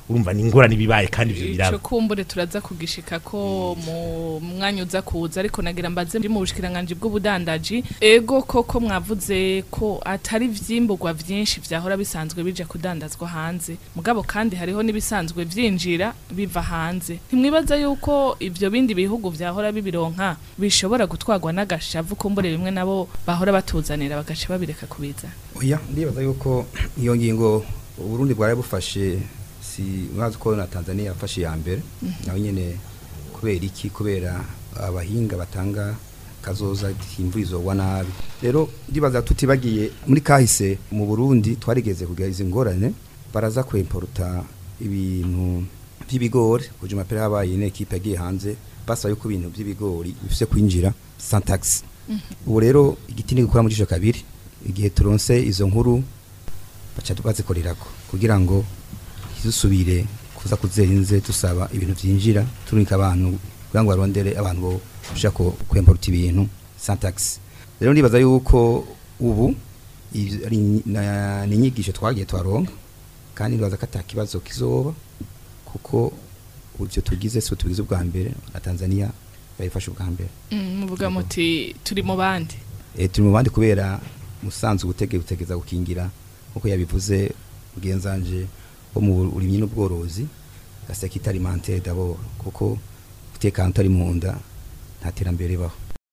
urumva ni ingorane bibaye kandi ivyo biraba ico kumbure turaza kugishika ko mu mwanya uza kuza ariko nagira mbaze mu bushikiranganje bw'ubudandaji ego koko mwavuze ko atari vyimburwa vyinshi vyahora bisanzwe bija kudandazwa hanze mugabo kandi hariho nibisanzwe vyinjira biva hanze ntimwibaza yuko ivyo bindi bihugu vyahora bibironka bishobora gutwagwa n'agashavu kumbure bimwe nabo bahora batuzanira bagaca babireka kubiza oya ndibaza yuko iyo ngingo Burundi bwari bufashe si mwazi ko na Tanzania yafashe ya mbere naho nyene kubera iki kubera abahinga batanga kazoza imvuzo wa nabi rero ndibaza tutibagiye muri kahise mu Burundi twarigeze kugira izi ngorane baraza kwimporta ibintu by'ibigori kuje mapera habaye ne equipe yagiye hanze basa yuko ibintu by'ibigori bifise kwinjira sans taxe ubu rero igiti ni gukora muri cyo kabiri igihe turonse izo nkuru baca tubazikorerako kugira ngo izusubire kuza kuzerinze tusaba ibintu byinjira turika abantu kugira ngo barondere abantu bo ushaka kwemporta ibintu sans taxe rero ndibaza yuko ubu ni inyigisho twagiye twaronka kandi ndibaza ko atakibazo kizoba kuko ivyo tugize so tugize ubwa mbere na Tanzania bayifashe ubwa mbere muvuga muti turi mu bandi eh turi mu bandi kubera musanzwe gutege gutegeza gukingira uko yabivuze ugenzanje bo mu urimye n'ubworozi gasekita alimentaire d'abord kuko gutekana utari mu nda nta terambere baho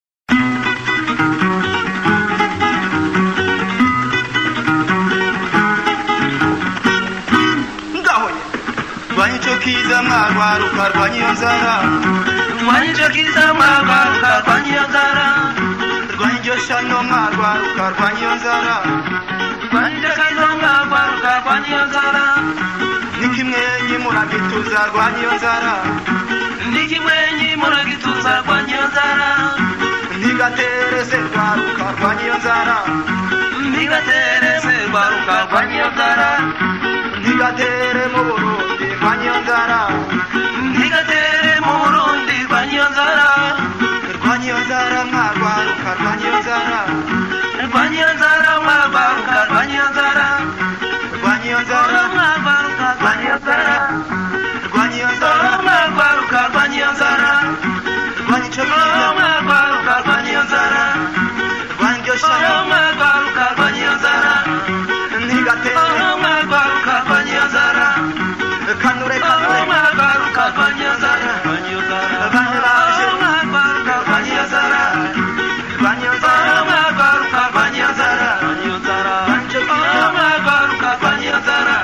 Kiza magwaruka rwanyiyo nzara Rwanyijo kiza magwaruka rwanyiyo nzara Rwanyijo shano magwaruka rwanyiyo nzara Rwanyijo kiza magwaruka rwanyiyo nzara Nikimwenyi muragituza rwanyiyo nzara Nikimwenyi muragituza rwanyiyo nzara Nigaterese rwaruka rwanyiyo nzara Nigaterese rwaruka rwanyiyo nzara Nigatere mu Burundi rwanyonzara Nigatere mu Burundi rwanyonzara Rwanyonzara mwagwaruka rwanyonzara Rwanyonzara mwagwaruka rwanyonzara Rwanyonzara mwagwaruka rwanyonzara Rwanyonzara mwagwaruka rwanyonzara Rwanyico mwagwaruka rwanyonzara Rwanjosha mwagwaruka rwanyonzara Nigatere mwagwaruka rwanyonzara Kanure kanure mwagwaruka rwanyonzara Banyiraje mwagwaruka rwanyonzara Rwanyonzara mwagwaruka rwanyonzara Banjo kiza mwagwaruka rwanyonzara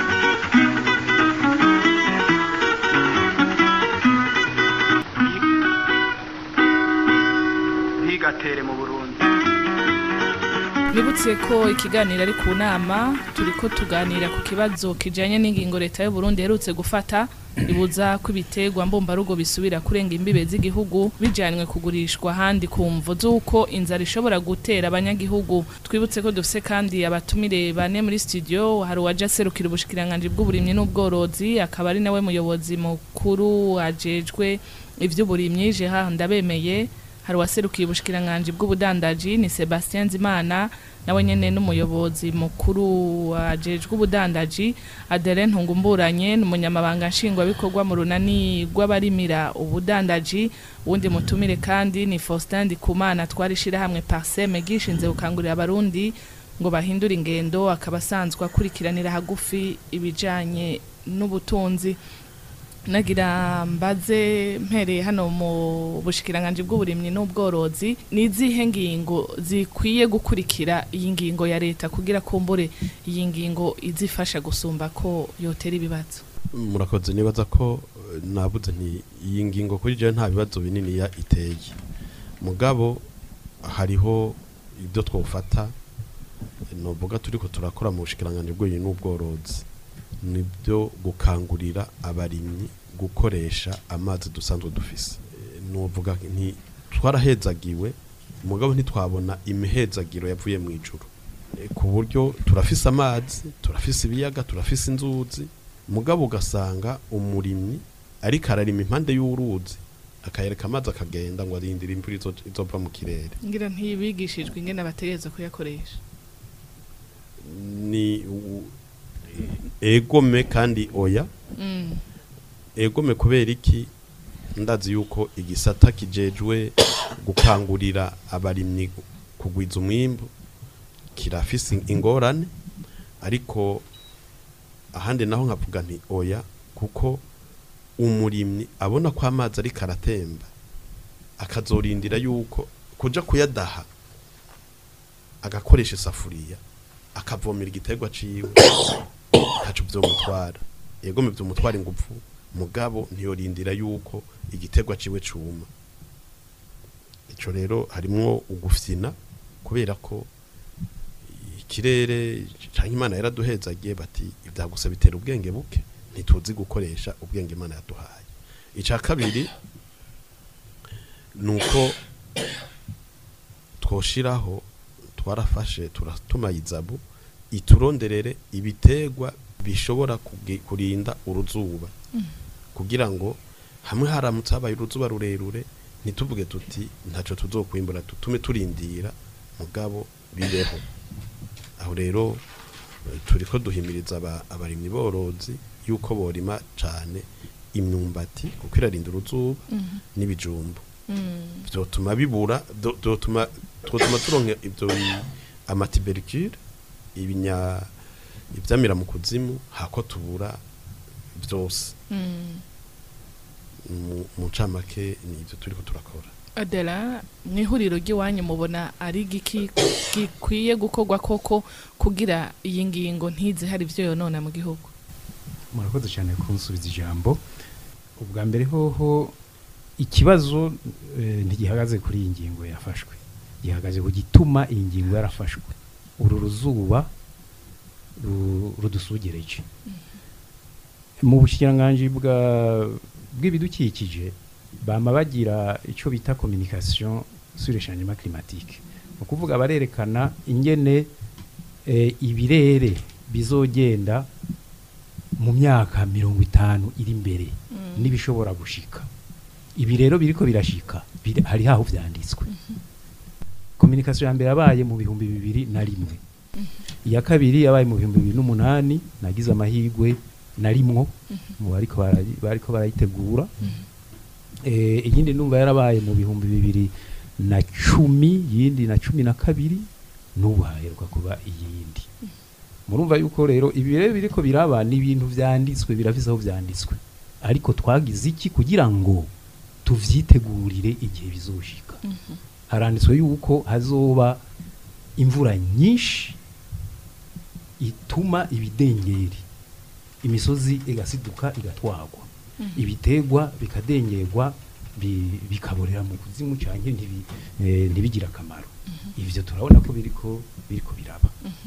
Ntigatere mu Burundi Nibutse ko ikiganiro ari ku nama turiko tuganira ku kibazo kijanye n'ingingo leta y'u Burundi herutse gufata ibuza kw'ibiterwa mbomba rugo bisubira kurenga imbibe z'igihugu bijanywe kugurishwa handi kumvo zuko inzara ishobora gutera abanyagihugu twibutse ko dufise kandi abatumire bane muri studio hari waje serukira ubushikiranganje bw'uburimyi n'ubworozi akaba ari nawe muyobozi mukuru ajejwe ivy'uburimyi je ha ndabemeye hari waserukiye ubushikiranganje bw'ubudandaji ni Sebastien Zimana nawe nyene n'umuyobozi mukuru ajejwe ubudandaji Adele Ntungumburanye n'umunyamabanga nshingwa bikorwa mu runani rw'abarimira ubudandaji wundi mutumire kandi ni Faustin Ndikumana twarishira hamwe Parseme gishinze gukangurira abarundi ngo bahindure ingendo akabasanzwe akurikiranira hagufi ibijanye n'ubutunzi nagira mbaze mpereye hano mu bushikiranganje bw'uburimyi n'ubworozi nizihe ngingo zikwiye gukurikira iyi ngingo ya leta kugira kumbure iyi ngingo izifasha gusumba ko yotera ibibazo murakoze nibaza ko nabuze nti iyi ngingo kuri je nta bibazo binini ya iteye mugabo hariho ibyo twofata novuga turiko turakora mu bushikiranganje bw'uburimyi n'ubworozi nibyo gukangurira abarimyi gukoresha amazi dusanzwe dufise nuvuga nti twarahezagiwe mugabo ntitwabona imihezagiro yavuye mu ijuru ku buryo turafise amazi turafise ibiyaga turafise inzuzi mugabo ugasanga umurimyi ariko ararima impande y'uruzi akayereka amazi akagenda ngo arindire imvura izova mu kirere ngira ntibigishijwe ingene bategereza kuyakoresha ni egome kandi oya Mm. egome kubera iki ndazi yuko igisata kijejwe gukangurira abarimyi kugwiza umwimbu kirafise ingorane ariko ahandi naho nkavuga nti oya kuko umurimyi abona ko amazi ari karatemba akazorindira yuko kuja kuyadaha agakoresha isafuriya akavomera igiterwa ciwe ntaco vyomutwara yegome vyomutwara ingufu mugabo ntiyorindira yuko igiterwa ciwe cuma ico rero harimwo ugufyina kubera ko ikirere canke Imana yaraduhezagiye bati ivyagusa bitera ubwenge buke ntituzi gukoresha ubwenge Imana yaduhaye ica kabiri nuko twoshiraho twarafashe turatuma izabu ituronderere ibitegwa bishobora kurinda uruzuba mm. kugira ngo hamwe haramutse habaye uruzuba rurerure ntituvuge tuti ntaco tuzokwimbura tutume turindira mugabo bibeho aho rero turiko duhimiriza abarimyi borozi yuko borima cane imyumbati kuko irarinda uruzuba mm. n'ibijumbu mm. vyotuma bibura vyotuma twotuma turonke ivyo amatibericule ibinya ivyamira mu kuzimu hako tubura vyose mm. mu camake ni ivyo turiko turakora. Adela mwihuriro ry'iwanyu mubona ari giki gikwiye gukorwa koko kugira iyi ngingo ntize hari ivyo yonona mu gihugu? Murakoze cyane kunsubiza ijambo. Ubwa mbere hoho ikibazo e, ntigihagaze kuri iyi ngingo yafashwe, gihagaze ku gituma iyi ngingo yarafashwe. Uru ruzuba rudusugereje mu bushikiranganje bwa bw'ibidukikije bama bagira ico bita communication sur le changement climatique, ukuvuga barerekana ingene e, ibirere bizogenda mu myaka mirongo itanu iri imbere mm. nibishobora gushika. Ibi rero biriko birashika biri, hari haho vyanditswe. Mm -hmm. Communication ya mbere yabaye mu bihumbi bibiri na rimwe. Mm -hmm. Iya kabiri yabaye mu bihumbi bibiri n'umunani nagize amahigwe narimwo mm -hmm. mu bariko bariko barayitegura. Mm -hmm. Eh iyindi numva yarabaye mu bihumbi bibiri na cumi yindi na cumi na kabiri n'ubu haheruka kuba iyindi. Mm -hmm. Murumva yuko rero ibirere biriko biraba ni ibintu vyanditswe birafise aho vyanditswe, ariko twagize iki kugira ngo tuvyitegurire igihe bizoshika. Mm -hmm. Haranditswe yuko hazoba imvura nyinshi ituma ibidengeri imisozi igasiduka igatwagwa. Mm -hmm. Ibitegwa bikadengerwa bikaborera mu kuzimu canke ntibi eh, ntibigira akamaro. Mm -hmm. Ivyo turabona ko biriko biriko biraba. Mm -hmm.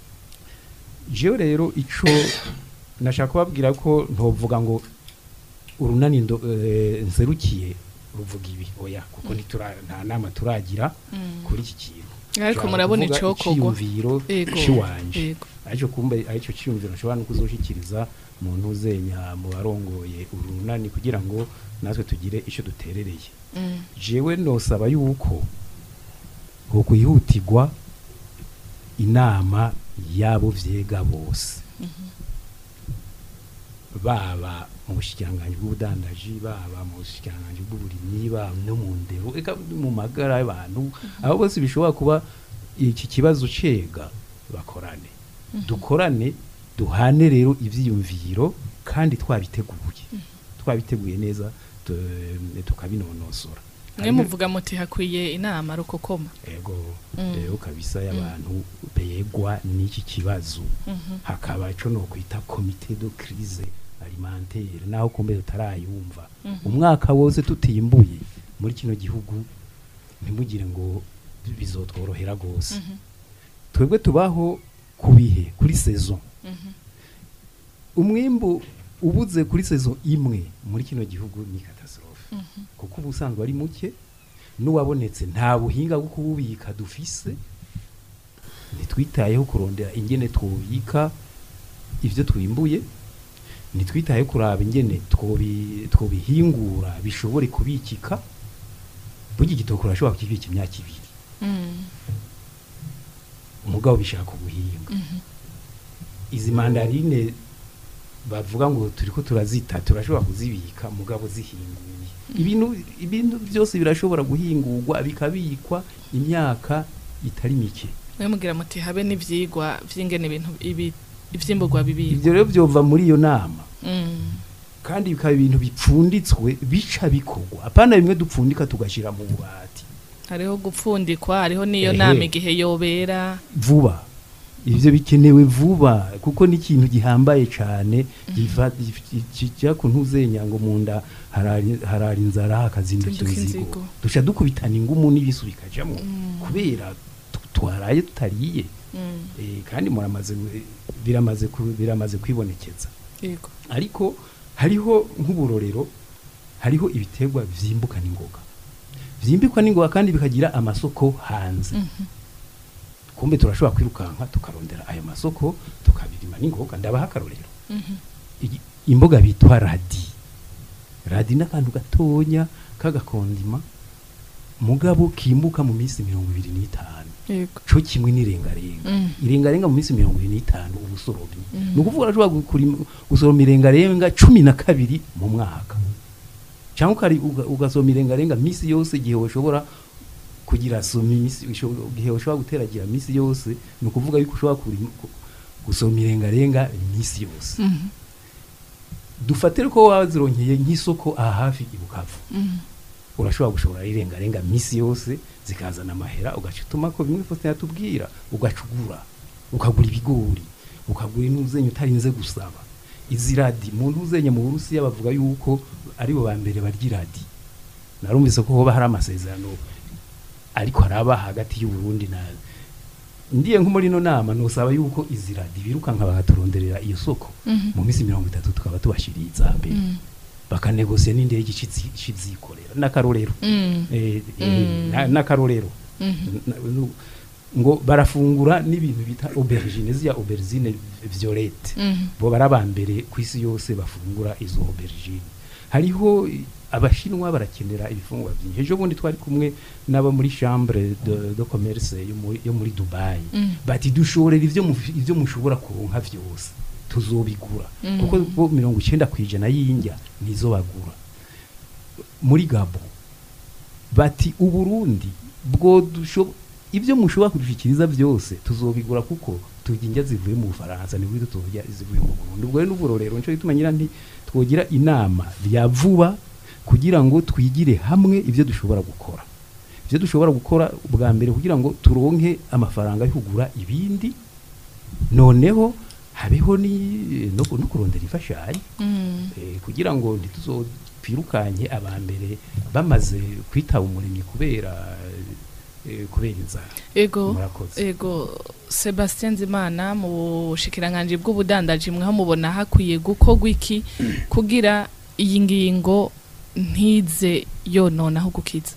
Jewe rero ico nashaka kubabwira ko ntovuga ngo urunani ndo e, nserukiye ruvuga ibi oya kuko mm. nitura nta nama turagira mm. kuri iki kintu ariko murabona ico kogwa cyumviro ciwanje aje kumbe ayico cyumviro nshobora no kuzoshikiriza mu ntuzenya mu barongoye urunani kugira ngo natwe tugire ico duterereye. Mm. Jewe nosaba yuko ho kuyihutirwa inama yabo vyega bose. Mm -hmm. Baba mu bushikiranganje bw'ubudandaji baba mu bushikiranganje bw'uburimyi baba no mu ndero eka mu magara y'abantu. Mm -hmm. Abo bose bishobora kuba iki kibazo cega bakorane. Mm -hmm. Dukorane duhane rero ivyiyumviro kandi twabiteguye. Mm -hmm. Twabiteguye neza tukabinonosora. Mwe muvuga muti hakwiye inama rukokoma. Ego rero mm. kabisa y'abantu mm. begwa n'iki kibazo. Mm -hmm. Hakaba ico no kwita comité de crise alimentaire naho kumbe tutarayumva. Mm -hmm. Umwaka wose tutimbuye muri kino gihugu ntimugire ngo bizotworohera gose. Mm -hmm. Twebwe tubaho kubihe kuri saison. Mm -hmm. Umwimbu ubuze kuri saison imwe muri kino gihugu ni catastrophe. Mm -hmm. Kuko ubusanzwe ari muke n'uwabonetse nta buhinga bwo kububika dufise, nitwitayeho kurondera ingene twubika ivyo twimbuye, nitwitayeho kuraba ingene twobi twobihingura bishobore kubikika. Bugi gitokora ashobora kibika imyaka ibiri. Mm. Umugabo bishaka ubuhinga. Mm -hmm. izi mandarine bavuga ngo turiko turazita turashobora kuzibika mugabo zihinguye ibintu ibintu byose birashobora guhingurwa bikabikwa imyaka itari mike mwe mugira muti habe n'ivyigwa vy'ingene ibintu ibi ivyimburwa bibiri ivyo rero byova muri iyo nama mm. kandi bikaba ibintu bipfunditswe bica bikorwa apana bimwe dupfundika tugashira mu bubati hariho gupfundikwa hariho niyo nama igihe yobera vuba ivyo bikenewe vuba kuko ni ikintu gihambaye cyane giva kijya kuntuzenya ngo munda harari harari inzara hakazinduka inzigo dusha dukubitana ingumu n'ibisu bikajamo mm. kubera twaraye tutariye mm. eh kandi muramaze biramaze biramaze kwibonekeza yego ariko hariho nk'uburorero hariho ibiterwa vyimbuka n'ingoga vyimbikwa n'ingoga kandi bikagira amasoko hanze mm -hmm. kumbe turashobora kwirukanka tukarondera ayo masoko tukabirima n'ingoga ndabaha akarorero mm -hmm. imboga bitwa radi radi n'akantu gatonya kagakondima mugabo kimbuka mu minsi mirongo ibiri n'itanu yego cyo kimwe n'irengarenga mm. irengarenga mu minsi mirongo ibiri n'itanu ubusoromye mm. no kuvuga ashobora gusoroma irengarenga cumi na kabiri mu mwaka cyangwa ukari ugasoma irengarenga minsi yose gihe ushobora kugira somi minsi gihe ushobora guteragira minsi yose no kuvuga yuko ushobora gusoma irengarenga minsi yose mm -hmm. dufatire ko wazironkeye nk'isoko aha hafi ibukavu mm. urashobora gushobora irengarenga minsi yose zikazana amahera ugacituma ko bimwe fose yatubwira ugacugura ukagura ibigori ukagura intuzenye utarinze gusaba iziradi mu ntuzenye mu Burusiya bavuga yuko ari bo bambere bargiradi narumvise ko hoba hari amasezerano ariko haraba hagati y'u Burundi na ndiye nko muri no nama no saba yuko iziradi birukanka bagaturonderera iyo soko mm -hmm. mu minsi mirongo itatu tukaba tubashiriza mbere mm. bakanegosiye n'indege ikizikorera n'akarorero mm. eh, mm. eh, n'akarorero mm -hmm. ngo barafungura n'ibintu bita aubergine zya aubergine violette mm -hmm. bo barabambere kwisi yose bafungura izo aubergine hariho abashinwa barakenera ibifungwa byinshi ejo bundi twari kumwe nabo muri chambre de, de commerce yo muri yo muri Dubai mm. bati dushorera ivyo ivyo mushobora kuronka vyose tuzobigura mm. kuko bo mirongo icyenda kwijana y'injya nizo bagura muri Gabo bati uburundi bwo dusho ivyo mushobora kudushikiriza byose tuzobigura kuko tujinja zivuye mu Faransa ni buri tuzojya zivuye mu Burundi ubwo rero n'uburorero nco itumanyira nti twogira inama ya vuba kugira ngo twigire hamwe ivyo dushobora gukora ivyo dushobora gukora ubwa mbere kugira ngo turonke amafaranga yo kugura ibindi noneho habeho ni no kurondera ifashanyo mm. e, kugira ngo ntituzopirukanye abambere bamaze kwitaba umuremyi kubera e, kubera inzara ego ego Sebastien Nzimana mu bushikiranganje bw'ubudandaji mwe mubona hakwiye gukorwa iki kugira iyi ngingo ntize yonona aho gukiza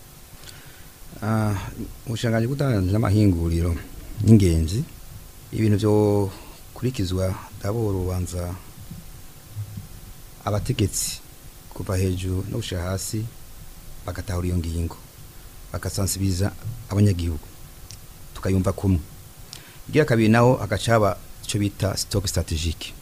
ah ubushinganje bw'ubudandaji n'amahinguriro n'ingenzi ibintu byo kurikizwa daboro banza abategetsi kuva hejuru no gushira hasi bagatahura iyo ngingo bakasansibiza abanyagihugu tukayumva kumwe igira kabiri naho agacaba cyo bita stock strategique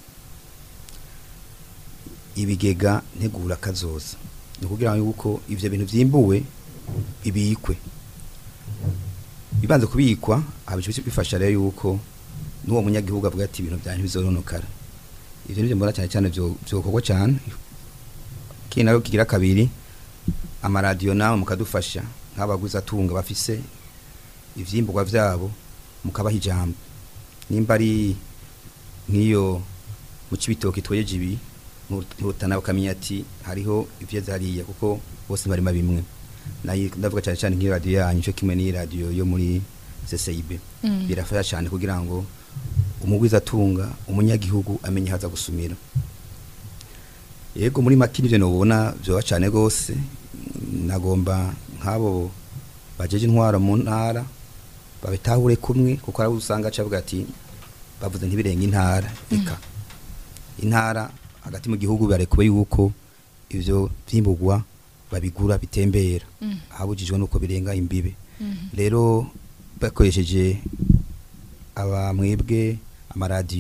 ibigega ntegura kazoza no kugira yuko ivyo bintu vyimbuwe bibikwe bibanze kubikwa abicyo bifasha rero yuko nuwo munyagihugu avuga ati ibintu byanyu bizoronokara ivyo nivyo mbona cyane cyane byo byokorwa cyane kinayo kigira kabiri amaradiyo nawe mukadufasha nk'abaguza atunga bafise ivyimburwa vyabo mukabaha ijambo nimba ari nk'iyo mu Cibitoke twoyeje ibi n'utana bakamenya ati hariho ivyo zariya kuko bose barima bimwe nayi ndavuga cyane cyane nk'iyo radio yanyu cyo kimwe ni radio yo muri C C I B mm. birafasha cyane kugira ngo umugwiza atunga umunyagihugu amenye haza gusumira yego muri makini byo nobona byo cyane gose nagomba nk'abo bajeje intwara mu ntara babitahure kumwe kuko ari usanga cavuga ati bavuze ntibirenga intara eka mm. intara hagati mu gihugu barekube yuko ivyo vyimburwa babigura bitembera mm. habujijwe nuko birenga imbibe mm. rero bakoresheje aba mwebwe amaradiyo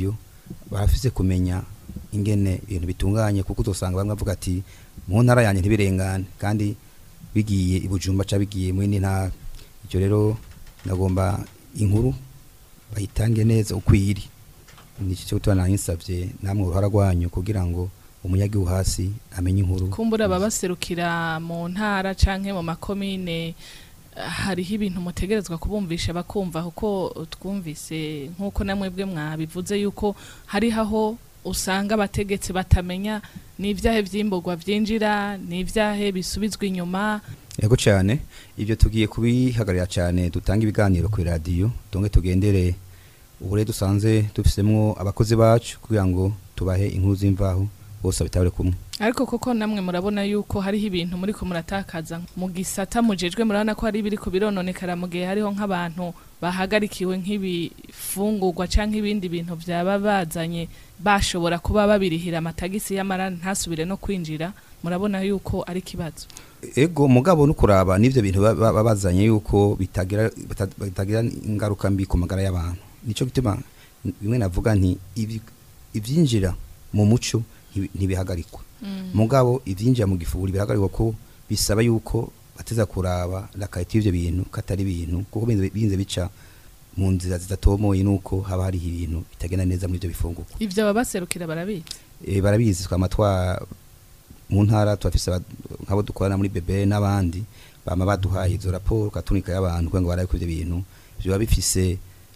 barafise kumenya ingene ibintu bitunganye kuko uzosanga bamwe bavuga ati mu ntara yanjye ntibirengane kandi bigiye ibujumba ca bigiye mu ntara. Icyo rero nagomba inkuru bayitange neza ukwiri. Nico cyo tubana insavye namwe uruhara rwanyu kugira ngo umunyagi uhasi amenye inkuru. Kumbura babaserukira mu ntara canke mu makomine hariho ibintu mutegerezwa kubumvisha bakumva kuko twumvise nkuko namwebwe mwabivuze yuko hari haho usanga abategetsi batamenya n'ivyahe vyimburwa vyinjira n'ivyahe bisubizwa inyuma. Yego cyane ibyo tugiye kubihagarira cyane dutanga ibiganiro ku radio tonge tugendere ubure dusanze dufisemwo abakozi bacu kugira ngo tubahe inkuru z'imvaho bose bitabire kumwe. Ariko koko namwe murabona yuko hariho ibintu muri ko muratakaza mu gisata mujejwe murabona ko hari biri ko birononekara mu gihe hariho nk'abantu bahagarikiwe nk'ibifungurwa canke ibindi bintu byaba bazanye bashobora kuba babirihira amatagisi y'amarana ntasubire no kwinjira. Murabona yuko ari kibazo. Ego mugabo no kuraba nivyo bintu babazanye yuko bitagira bitagira ingaruka mbi ku magara y'abantu. Nico gituma bimwe navuga nti ivyinjira mu muco ntibihagarikwa. Mm. Mugabo ivyinjira mu gifuri birahagarikwa ko bisaba yuko bateza kuraba lakayiti ivyo bintu katari ibintu kuko binze bica mu nzira zidatomoye nuko haba hari ibintu bitagenda neza muri ivyo bifungurwa. Ivyo babaserukira barabizi. Eh barabizi twamatwa mu ntara twafise nkabo dukorana muri bebe n'abandi bama baduhaye izo raporo katunika y'abantu ngo baraye kuvyo bintu byo bifise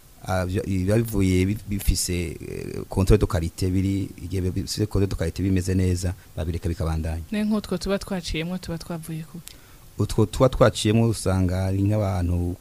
bivuye bifise controle de qualité biri igihe bifise controle de qualité bimeze neza babireka bikabandanya. Ne nk'utwo tuba twaciyemwe tuba twavuye ku utwo tuba twaciyemwe usanga ari nk'abantu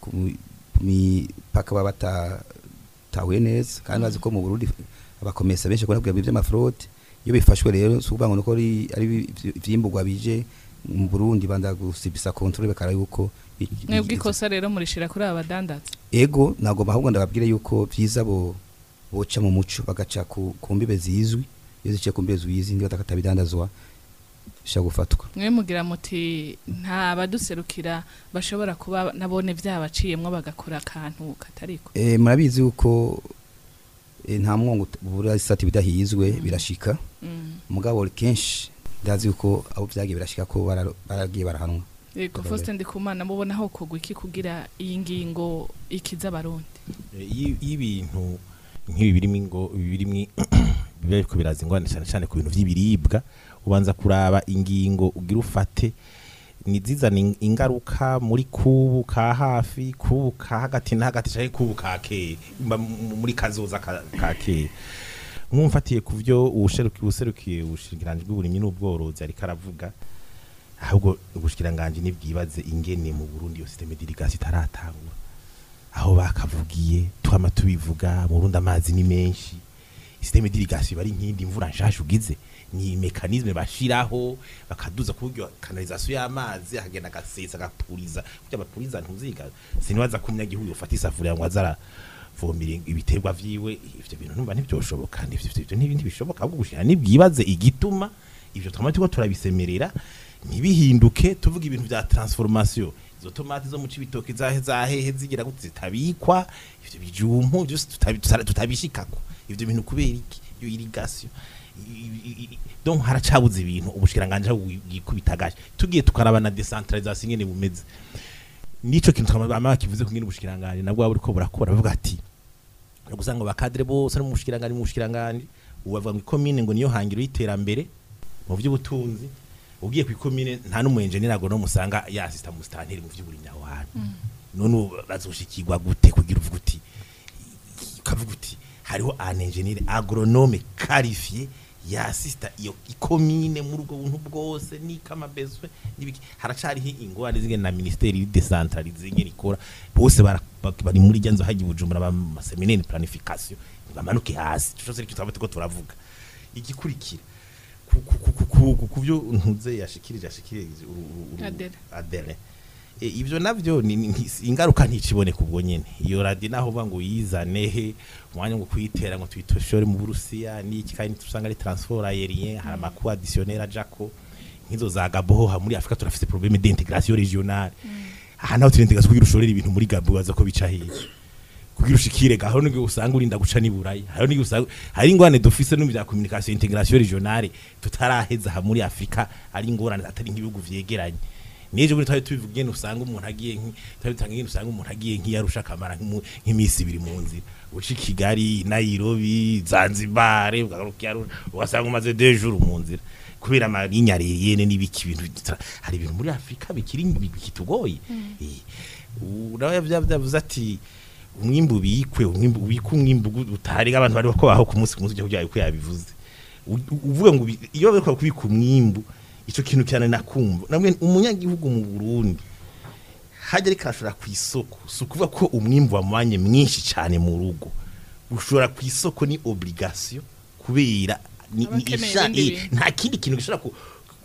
mipaka babata tawe neza kandi bazi ko mu Burundi abakomesa benshi ko nabwo by'amafraude iyo bifashwe rero sukuvuga ngo nuko ari vyimburwa bije mu Burundi banda gusibisa controle bekara yuko mwebwe ikosa rero murishira kuri abadandaza. Ego nagomba ahubwo ndababwire yuko vyiza bo boca mu muco bagaca ku kumbibe zizwi iyo zice kumbibe zwizi ndi batakata bidandazwa sha gufatwa. Mwe mugira muti nta baduserukira bashobora kuba nabone vyabaciyemwe bagakora akantu katariko. Eh murabizi yuko e, nta mwongo bura sati bidahizwe birashika. Mm. Mugabo kenshi ndazi yuko abo vyagiye birashika ko baragiye barahanwa. Ego Faustin Ndikumana mubona ho kogwa iki kugira iyi ngingo ikiza barundi. Y'ibintu nk'ibi birimo ingo birimo bibiko birazingwana cyane cyane ku bintu vy'ibiribwa ubanza kuraba ingingo ugira ufate nizizana ingaruka muri kubu ka hafi kubu ka hagati na hagati cyane kubu ka ke muri kazoza ka ke mwumfatiye kuvyo ubusherukiye ubuserukiye ubushingiranje bw'uburimyi n'ubworozi ari karavuga ahubwo ubushikiranganje nibwibaze ingene mu Burundi yo systeme d'irrigation itaratangura aho bakavugiye twama tubivuga mu Burundi amazi ni menshi systeme d'irrigation bari nkindi imvura nshasha ugize ni mechanisme bashiraho bakaduza kuburyo canalisation y'amazi hagenda gasesa gapuriza kujya bapuriza ntuziga sinwaza kumya gihugu ufata isafuriya ngo azara vomira ibiterwa vyiwe ivyo bintu numva ntibyoshoboka kandi ivyo n'ibindi bishoboka ahubwo gushira nibwibaze igituma ivyo twama tuko turabisemerera nibihinduke tuvuga ibintu bya transformation izo tomate zo mu cibitoke zahe zahehe zigira gute zitabikwa ivyo bijumpu byose tutabishikako ivyo bintu kubera iki yo irrigation donc haracabuze ibintu ubushikiranganje bwikubitagaje tugiye tukaraba na decentralisation ngene bumeze nico kintu twamama kivuze kungene ubushikiranganje nabwo buriko burakora bavuga ati no gusanga bakadre bose no mushikiranganje mu bushikiranganje ubavuga mu commune ngo niyo hangiro y'iterambere mu by'ubutunzi ugiye kwikomine nta n'umuengineer ago no musanga ya system mustanteri mu vy'uburimyi aho hantu none bazoshikirwa gute kugira uvuga uti kavuga uti hariho un engineer agronome qualifié ya assista iyo ikomine mu rugo buntu bwose ni kamabezwe nibiki haracari ingwani zingene na ministeri decentralisée ngene ikora bose bari muri ryanzo haji bujumbura ba seminaire planification bamanuke hasi cyo cyo kitaba tuko turavuga igikurikira kuvyo ntuze yashikirije yashikirije adere e ivyo navyo ingaruka nticiboneka ubwo nyene iyo radi naho bango yizanehe umwanya ngo kwitera ngo twitoshore mu Burusiya niki kandi tusanga ari transport aérien hari amaku additionnel ajako nkizo za Gabo ha muri Afrika turafise problème d'intégration régionale aha naho turindega kugira ushorera ibintu muri Gabo baza ko bica hiye kugira ushikire gaho nige usanga urinda guca niburayi hari nige usanga hari ingwane dufise no bya communication integration regionale tutaraheza ha muri Afrika ari ingorane atari nk'ibihugu vyegeranye neje buri twari tubivugene usanga umuntu agiye nki twari tangene usanga umuntu agiye nki yarusha kamara nk'imisi ibiri mu nzira uci Kigali Nairobi Zanzibar ugasanga umaze deux jours mu nzira kubera amarinya yene nibiki ibintu hari ibintu muri Afrika bikiri bikitugoye uraye byavuze ati umwimbu bikwe umwimbu bikwe umwimbu utari abantu bari bako baho ku munsi ku munsi cyo cyo yabivuze uvuga ngo iyo bariko kubika umwimbu ico kintu cyane nakumva namwe umunyagihugu mu Burundi hajya ari kashora ku isoko sukuva ko umwimbu wamanye mwinshi cyane mu rugo ushora ku isoko ni obligation kubera ni isha nta kindi kintu gishora ku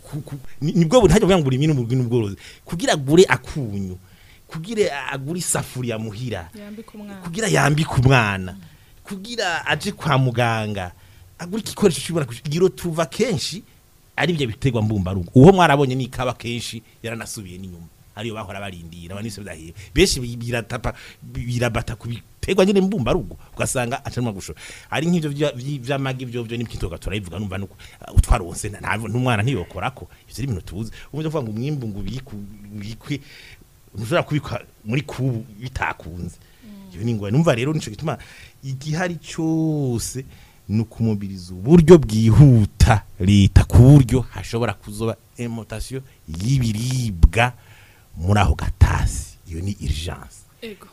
nibwo ntajya kuvuga ngo uri minu mu bwino bworozi kugira gure akunyu kugira agura isafuriya muhira kugira yambika umwana kugira aje kwa muganga agura ikikoresho cyubara kugira tuva kenshi ari byo bitegwa mbumba rugo uwo mwarabonye ni kaba kenshi yaranasubiye n'inyuma ariyo bahora barindira abanise byahiye beshi biratapa birabata kubitegwa nyine mbumba rugo ugasanga acanwa gusho ari nk'ivyo vy'amagi byo byo n'imkitoga turayivuga numva nuko utwaronse n'umwana ntiyokorako ivyo ari ibintu tubuze umuje kuvuga ngo umwimbu ngo bikwi ushobora kubikwa muri kubu bitakunze iyo ni ngwa numva rero nico gituma igihari cyose nukumubiriza uburyo bwihuta leta ku buryo hashobora kuzoba importation y'ibiribwa muri aho gatasi iyo ni urgence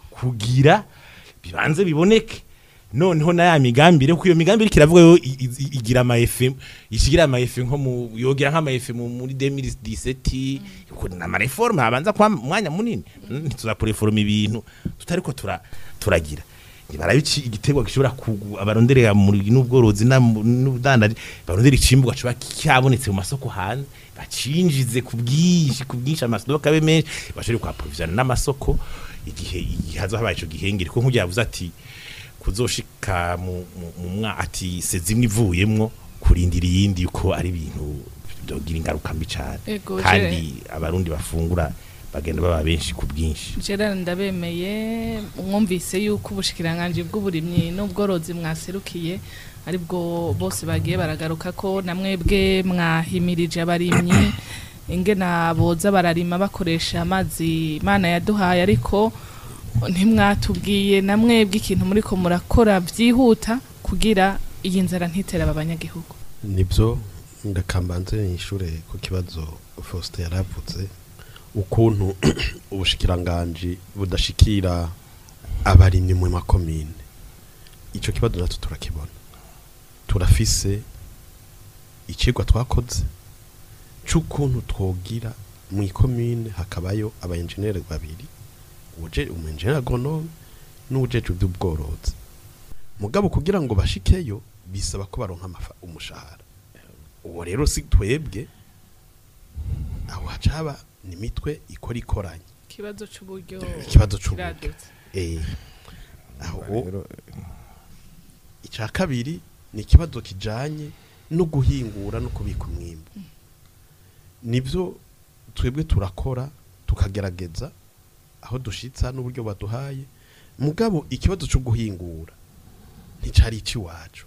kugira bibanze biboneke noneho na ya migambire ko iyo migambire kiravuga yo igira ama F M ishigira ama F M nko mu yogira nk'ama F M muri deux mille dix-sept yuko na ma reforme abanza kwa mwanya munini ntituza reforme ibintu tutariko tura turagira barabici igitego gishobora kugu abaronderera muri n'ubworozi n'ubudandari barondera icimbuga cyo cyabonetse mu masoko hanze bacinjize kubwishi kubwisha amasoko kabe menshi bashobora kwa provision n'amasoko igihe hazo habaye ico gihengeri ko nk'ugiye yavuze ati kuzoshika mu mwa ati se zimwe ivuyemwo kurindira yindi yuko ari ibintu byogira ingaruka mbi cyane kandi abarundi bafungura bagenda baba benshi ku bwinshi Gerard ndabemeye mwumvise yuko ubushikiranganje bw'uburimyi n'ubworozi mwaserukiye aribwo bose bagiye baragaruka ko namwebwe mwahimirije abarimyi ingena boza bararima bakoresha amazi Imana yaduhaye ariko ntimwatubwiye namwebwe ikintu muri ko murakora byihuta kugira iyi nzara ntitera abanyagihugu nibyo ndakambanze n'ishure ku kibazo Faustin yaravuze ukuntu ubushikiranganje budashikira abarimyi mu makomine ico kibazo natwe turakibona turafise ikigwa twakoze cy'ukuntu twogira mu ikomine hakabayo abaengineer babiri uje umenjera agronome n'ujeje by'ubworozi mugabo kugira ngo bashikeyo bisaba ko baronka amafa umushahara uwo rero si twebwe aho hacaba ni mitwe ikora ikoranye kibazo cy'uburyo kibazo cy'uburyo eh aho icya kabiri ni kibazo kijanye no guhingura no kubika umwimbo nibyo twebwe turakora tukagerageza aho dushitsa n'uburyo baduhaye mugabo ikibazo cyo guhingura nticari iki wacu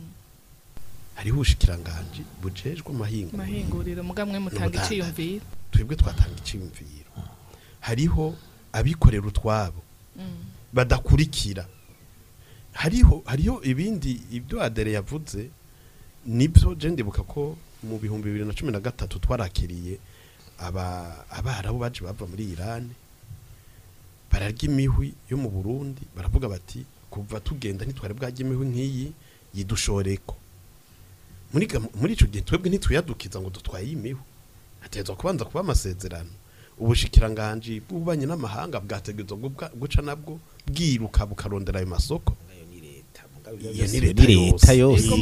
hariho ubushikiranganje bujejwe amahinguriro mahinguriro mugamwe mutanga iciyumviro twebwe twatanga iciyumviro hariho abikorera utwabo badakurikira hariho hariho ibindi ibyo adere yavuze nibyo je ndibuka ko mu bihumbi bibiri na cumi na gatatu twarakiriye aba abarabu baje bava muri Iran bararya imihwi yo mu Burundi baravuga bati kuva tugenda ntitware bwaje imihwi nk'iyi yidushoreko muri muri ico gihe twebwe ntituyadukiza ngo dutwaye imihwi atezwa kubanza kuba amasezerano ubushikiranganje bw'ubanye n'amahanga bwategezwa guca nabwo bwiruka bukarondera ayo masoko iyo ni leta yose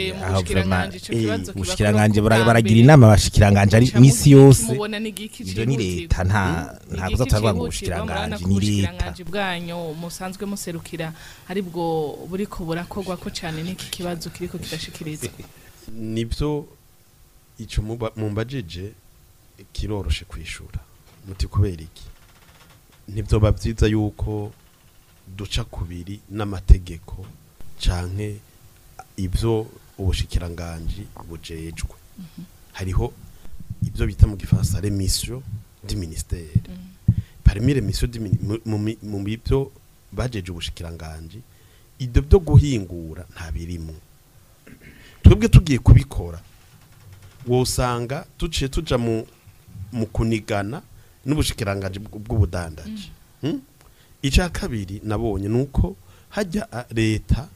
ubushikiranganje baragira inama abashikiranganje ari misi yose iyo ni leta nta nta kuzatavuga ngo ubushikiranganje ni leta bwanyu musanzwe muserukira aribwo buriko burakorwa ko cyane n'iki kibazo kiriko kidashikiriza nibyo ico mumbajije kiroroshe kwishura muti kubera iki nibyo babyiza yuko duca kubiri n'amategeko canke ibyo ubushikiranganji bujejwe hariho ibyo bita mu gifaransa remission du ministère parmi remission mu byo bajeje ubushikiranganji ibyo byo guhingura nta birimo twebwe tugiye kubikora wosanga tuciye tuja mu mu kunigana n'ubushikiranganji bw'ubudandaji hmm? Icya kabiri nabonye nuko hajya leta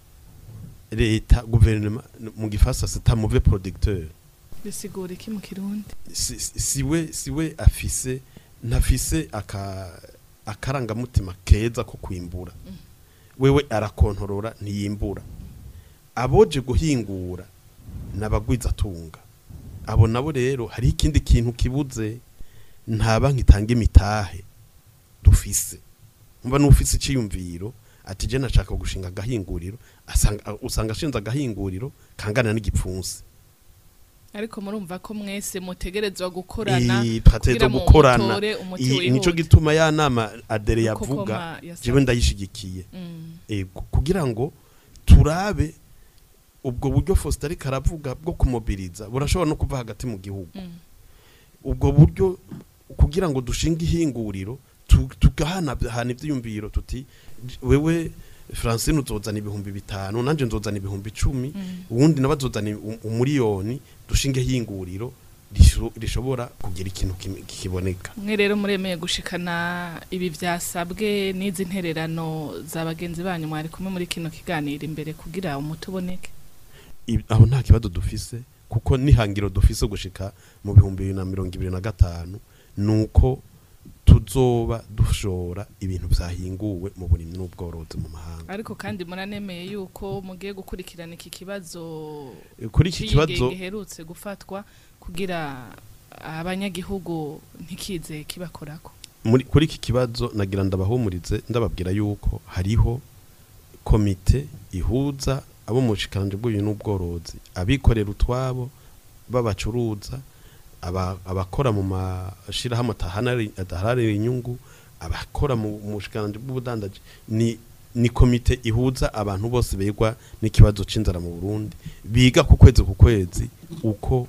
leta guverinoma mu gifasa c'est un mauvais producteur bisigura iki mu kirundi si, siwe siwe afise ntafise aka akarangamutima keza ko kwimbura mm. Wewe arakontorora ntiyimbura aboje guhingura nabagwiza tunga abo nabo rero hari ikindi kintu kibuze ntaba nkitanga imitahe dufise umva n'ufise iciyumviro ati je nashaka gushinga gahinguriro asanga usanga ashinza gahinguriro kangana n'igipfunsi ariko murumva ko mwese mutegerezwa gukorana kugira mu gukorana nico gituma ya nama adere yavuga jewe ndayishigikiye mm. e, kugira ngo turabe ubwo buryo Faustin karavuga bwo kumobiliza burashobora no kuva hagati mu gihugu mm. ubwo buryo kugira ngo dushinge ihinguriro tugahana hana ivyumviro tuti wewe Francine uzozana ibihumbi bitanu nanje nzozana ibihumbi icumi uwundi mm. nabazozana umuriyoni dushinge hinguriro rishobora kugira ikintu kiboneka mwe rero muremeye gushikana ibi vyasabwe n'izi ntererano z'abagenzi banyu mwari kumwe muri kino kiganiro imbere kugira umuti uboneke aho nta kibazo dufise kuko nihangiro dufise gushika mu bihumbi bibiri na mirongo ibiri na gatanu nuko tuzoba dushora ibintu vyahinguwe mu burimyi n'ubworozi mu mahanga ariko kandi muranemeye yuko mugiye gukurikirana iki kibazo kuri iki kibazo giherutse gufatwa kugira abanyagihugu ntikize kibakorako muri kuri iki kibazo nagira ndabahumurize ndababwira yuko hariho komite ihuza abo mu shikanje bw'ibintu n'ubworozi abikorera utwabo babacuruza abakora mu mashira hamwe ataharari inyungu abakora mu mushikanje bw'ubudandaji ni ni komite ihuza abantu bose begwa n'ikibazo c'inzara mu Burundi biga ku kwezi ku kwezi uko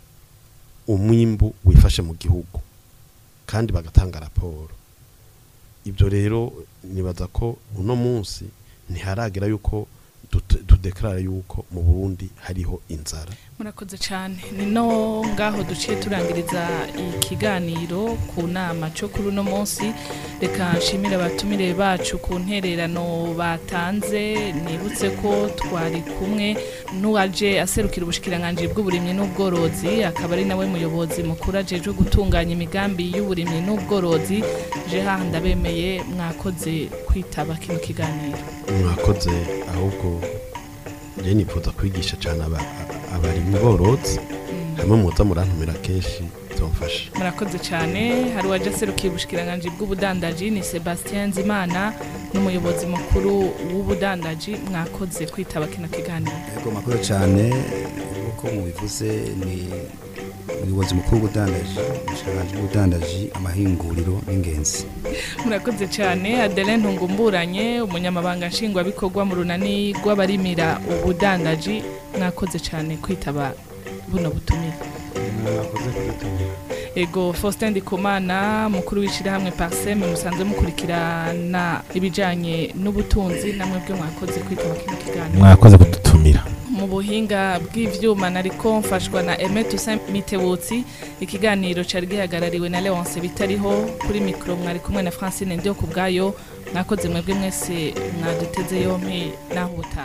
umwimbu wifashe mu gihugu kandi bagatanga raporo ibyo rero nibaza ko uno munsi ntiharagira yuko tudeklara yuko mu Burundi hariho inzara murakoze cyane ni no ngaho duciye turangiriza ikiganiro ku nama cyo kuri uno munsi reka nshimire abatumire bacu ku ntererano batanze nibutse ko twari kumwe n'uwaje aserukira ubushikiranganje bw'uburimyi n'ubworozi akaba ari nawe muyobozi mukuru ajeje gutunganya imigambi y'uburimyi n'ubworozi je handa bemeye mwakoze kwitaba kino kiganiro mwakoze ahubwo je nifuza kwigisha cyane abarimyi borozi hamwe muza murantumira keshi tumfasha murakoze cyane hari waje aserukiye ubushikiranganje bw'ubudandaji ni Sebastien Nzimana n'umuyobozi mukuru w'ubudandaji mwakoze kwitaba kino kiganiro yego makuru cyane uko mubivuze ni umuyobozi mukuru w'ubudandaji ubushikiranganje bw'ubudandaji amahinguriro n'ingenzi murakoze cyane Adeline Ntungumburanye umunyamabanga nshingwabikorwa mu runani rw'abarimira ubudandaji mwakoze cyane kwitaba buno butumire mwakoze kudutumira ego Faustin Ndikumana mukuru w'ishirahamwe Parsem musanze mukurikirana ibijanye n'ubutunzi namwe bwe mwakoze kwitaba kino kiganiro mwakoze kudutumira mu buhinga bw'ivyuma nariko mfashwa na Aimé Toussaint Mitebutsi ikiganiro cari gihagarariwe na Leonce Bitariho kuri micro mwari kumwe na Francine Ndio kubgayo mwakoze mwebwe mwese mwaduteze yompi naho ubutaha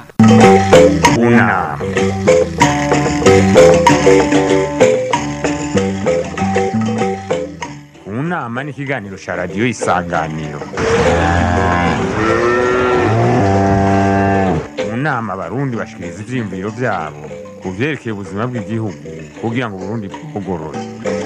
Una Unama ni ikiganiro ca radio Isanganiro Unama abarundi bashikiriza ivyiyumviro vyabo ku vyerekeye ubuzima bw'igihugu kugira ngo Burundi bugorore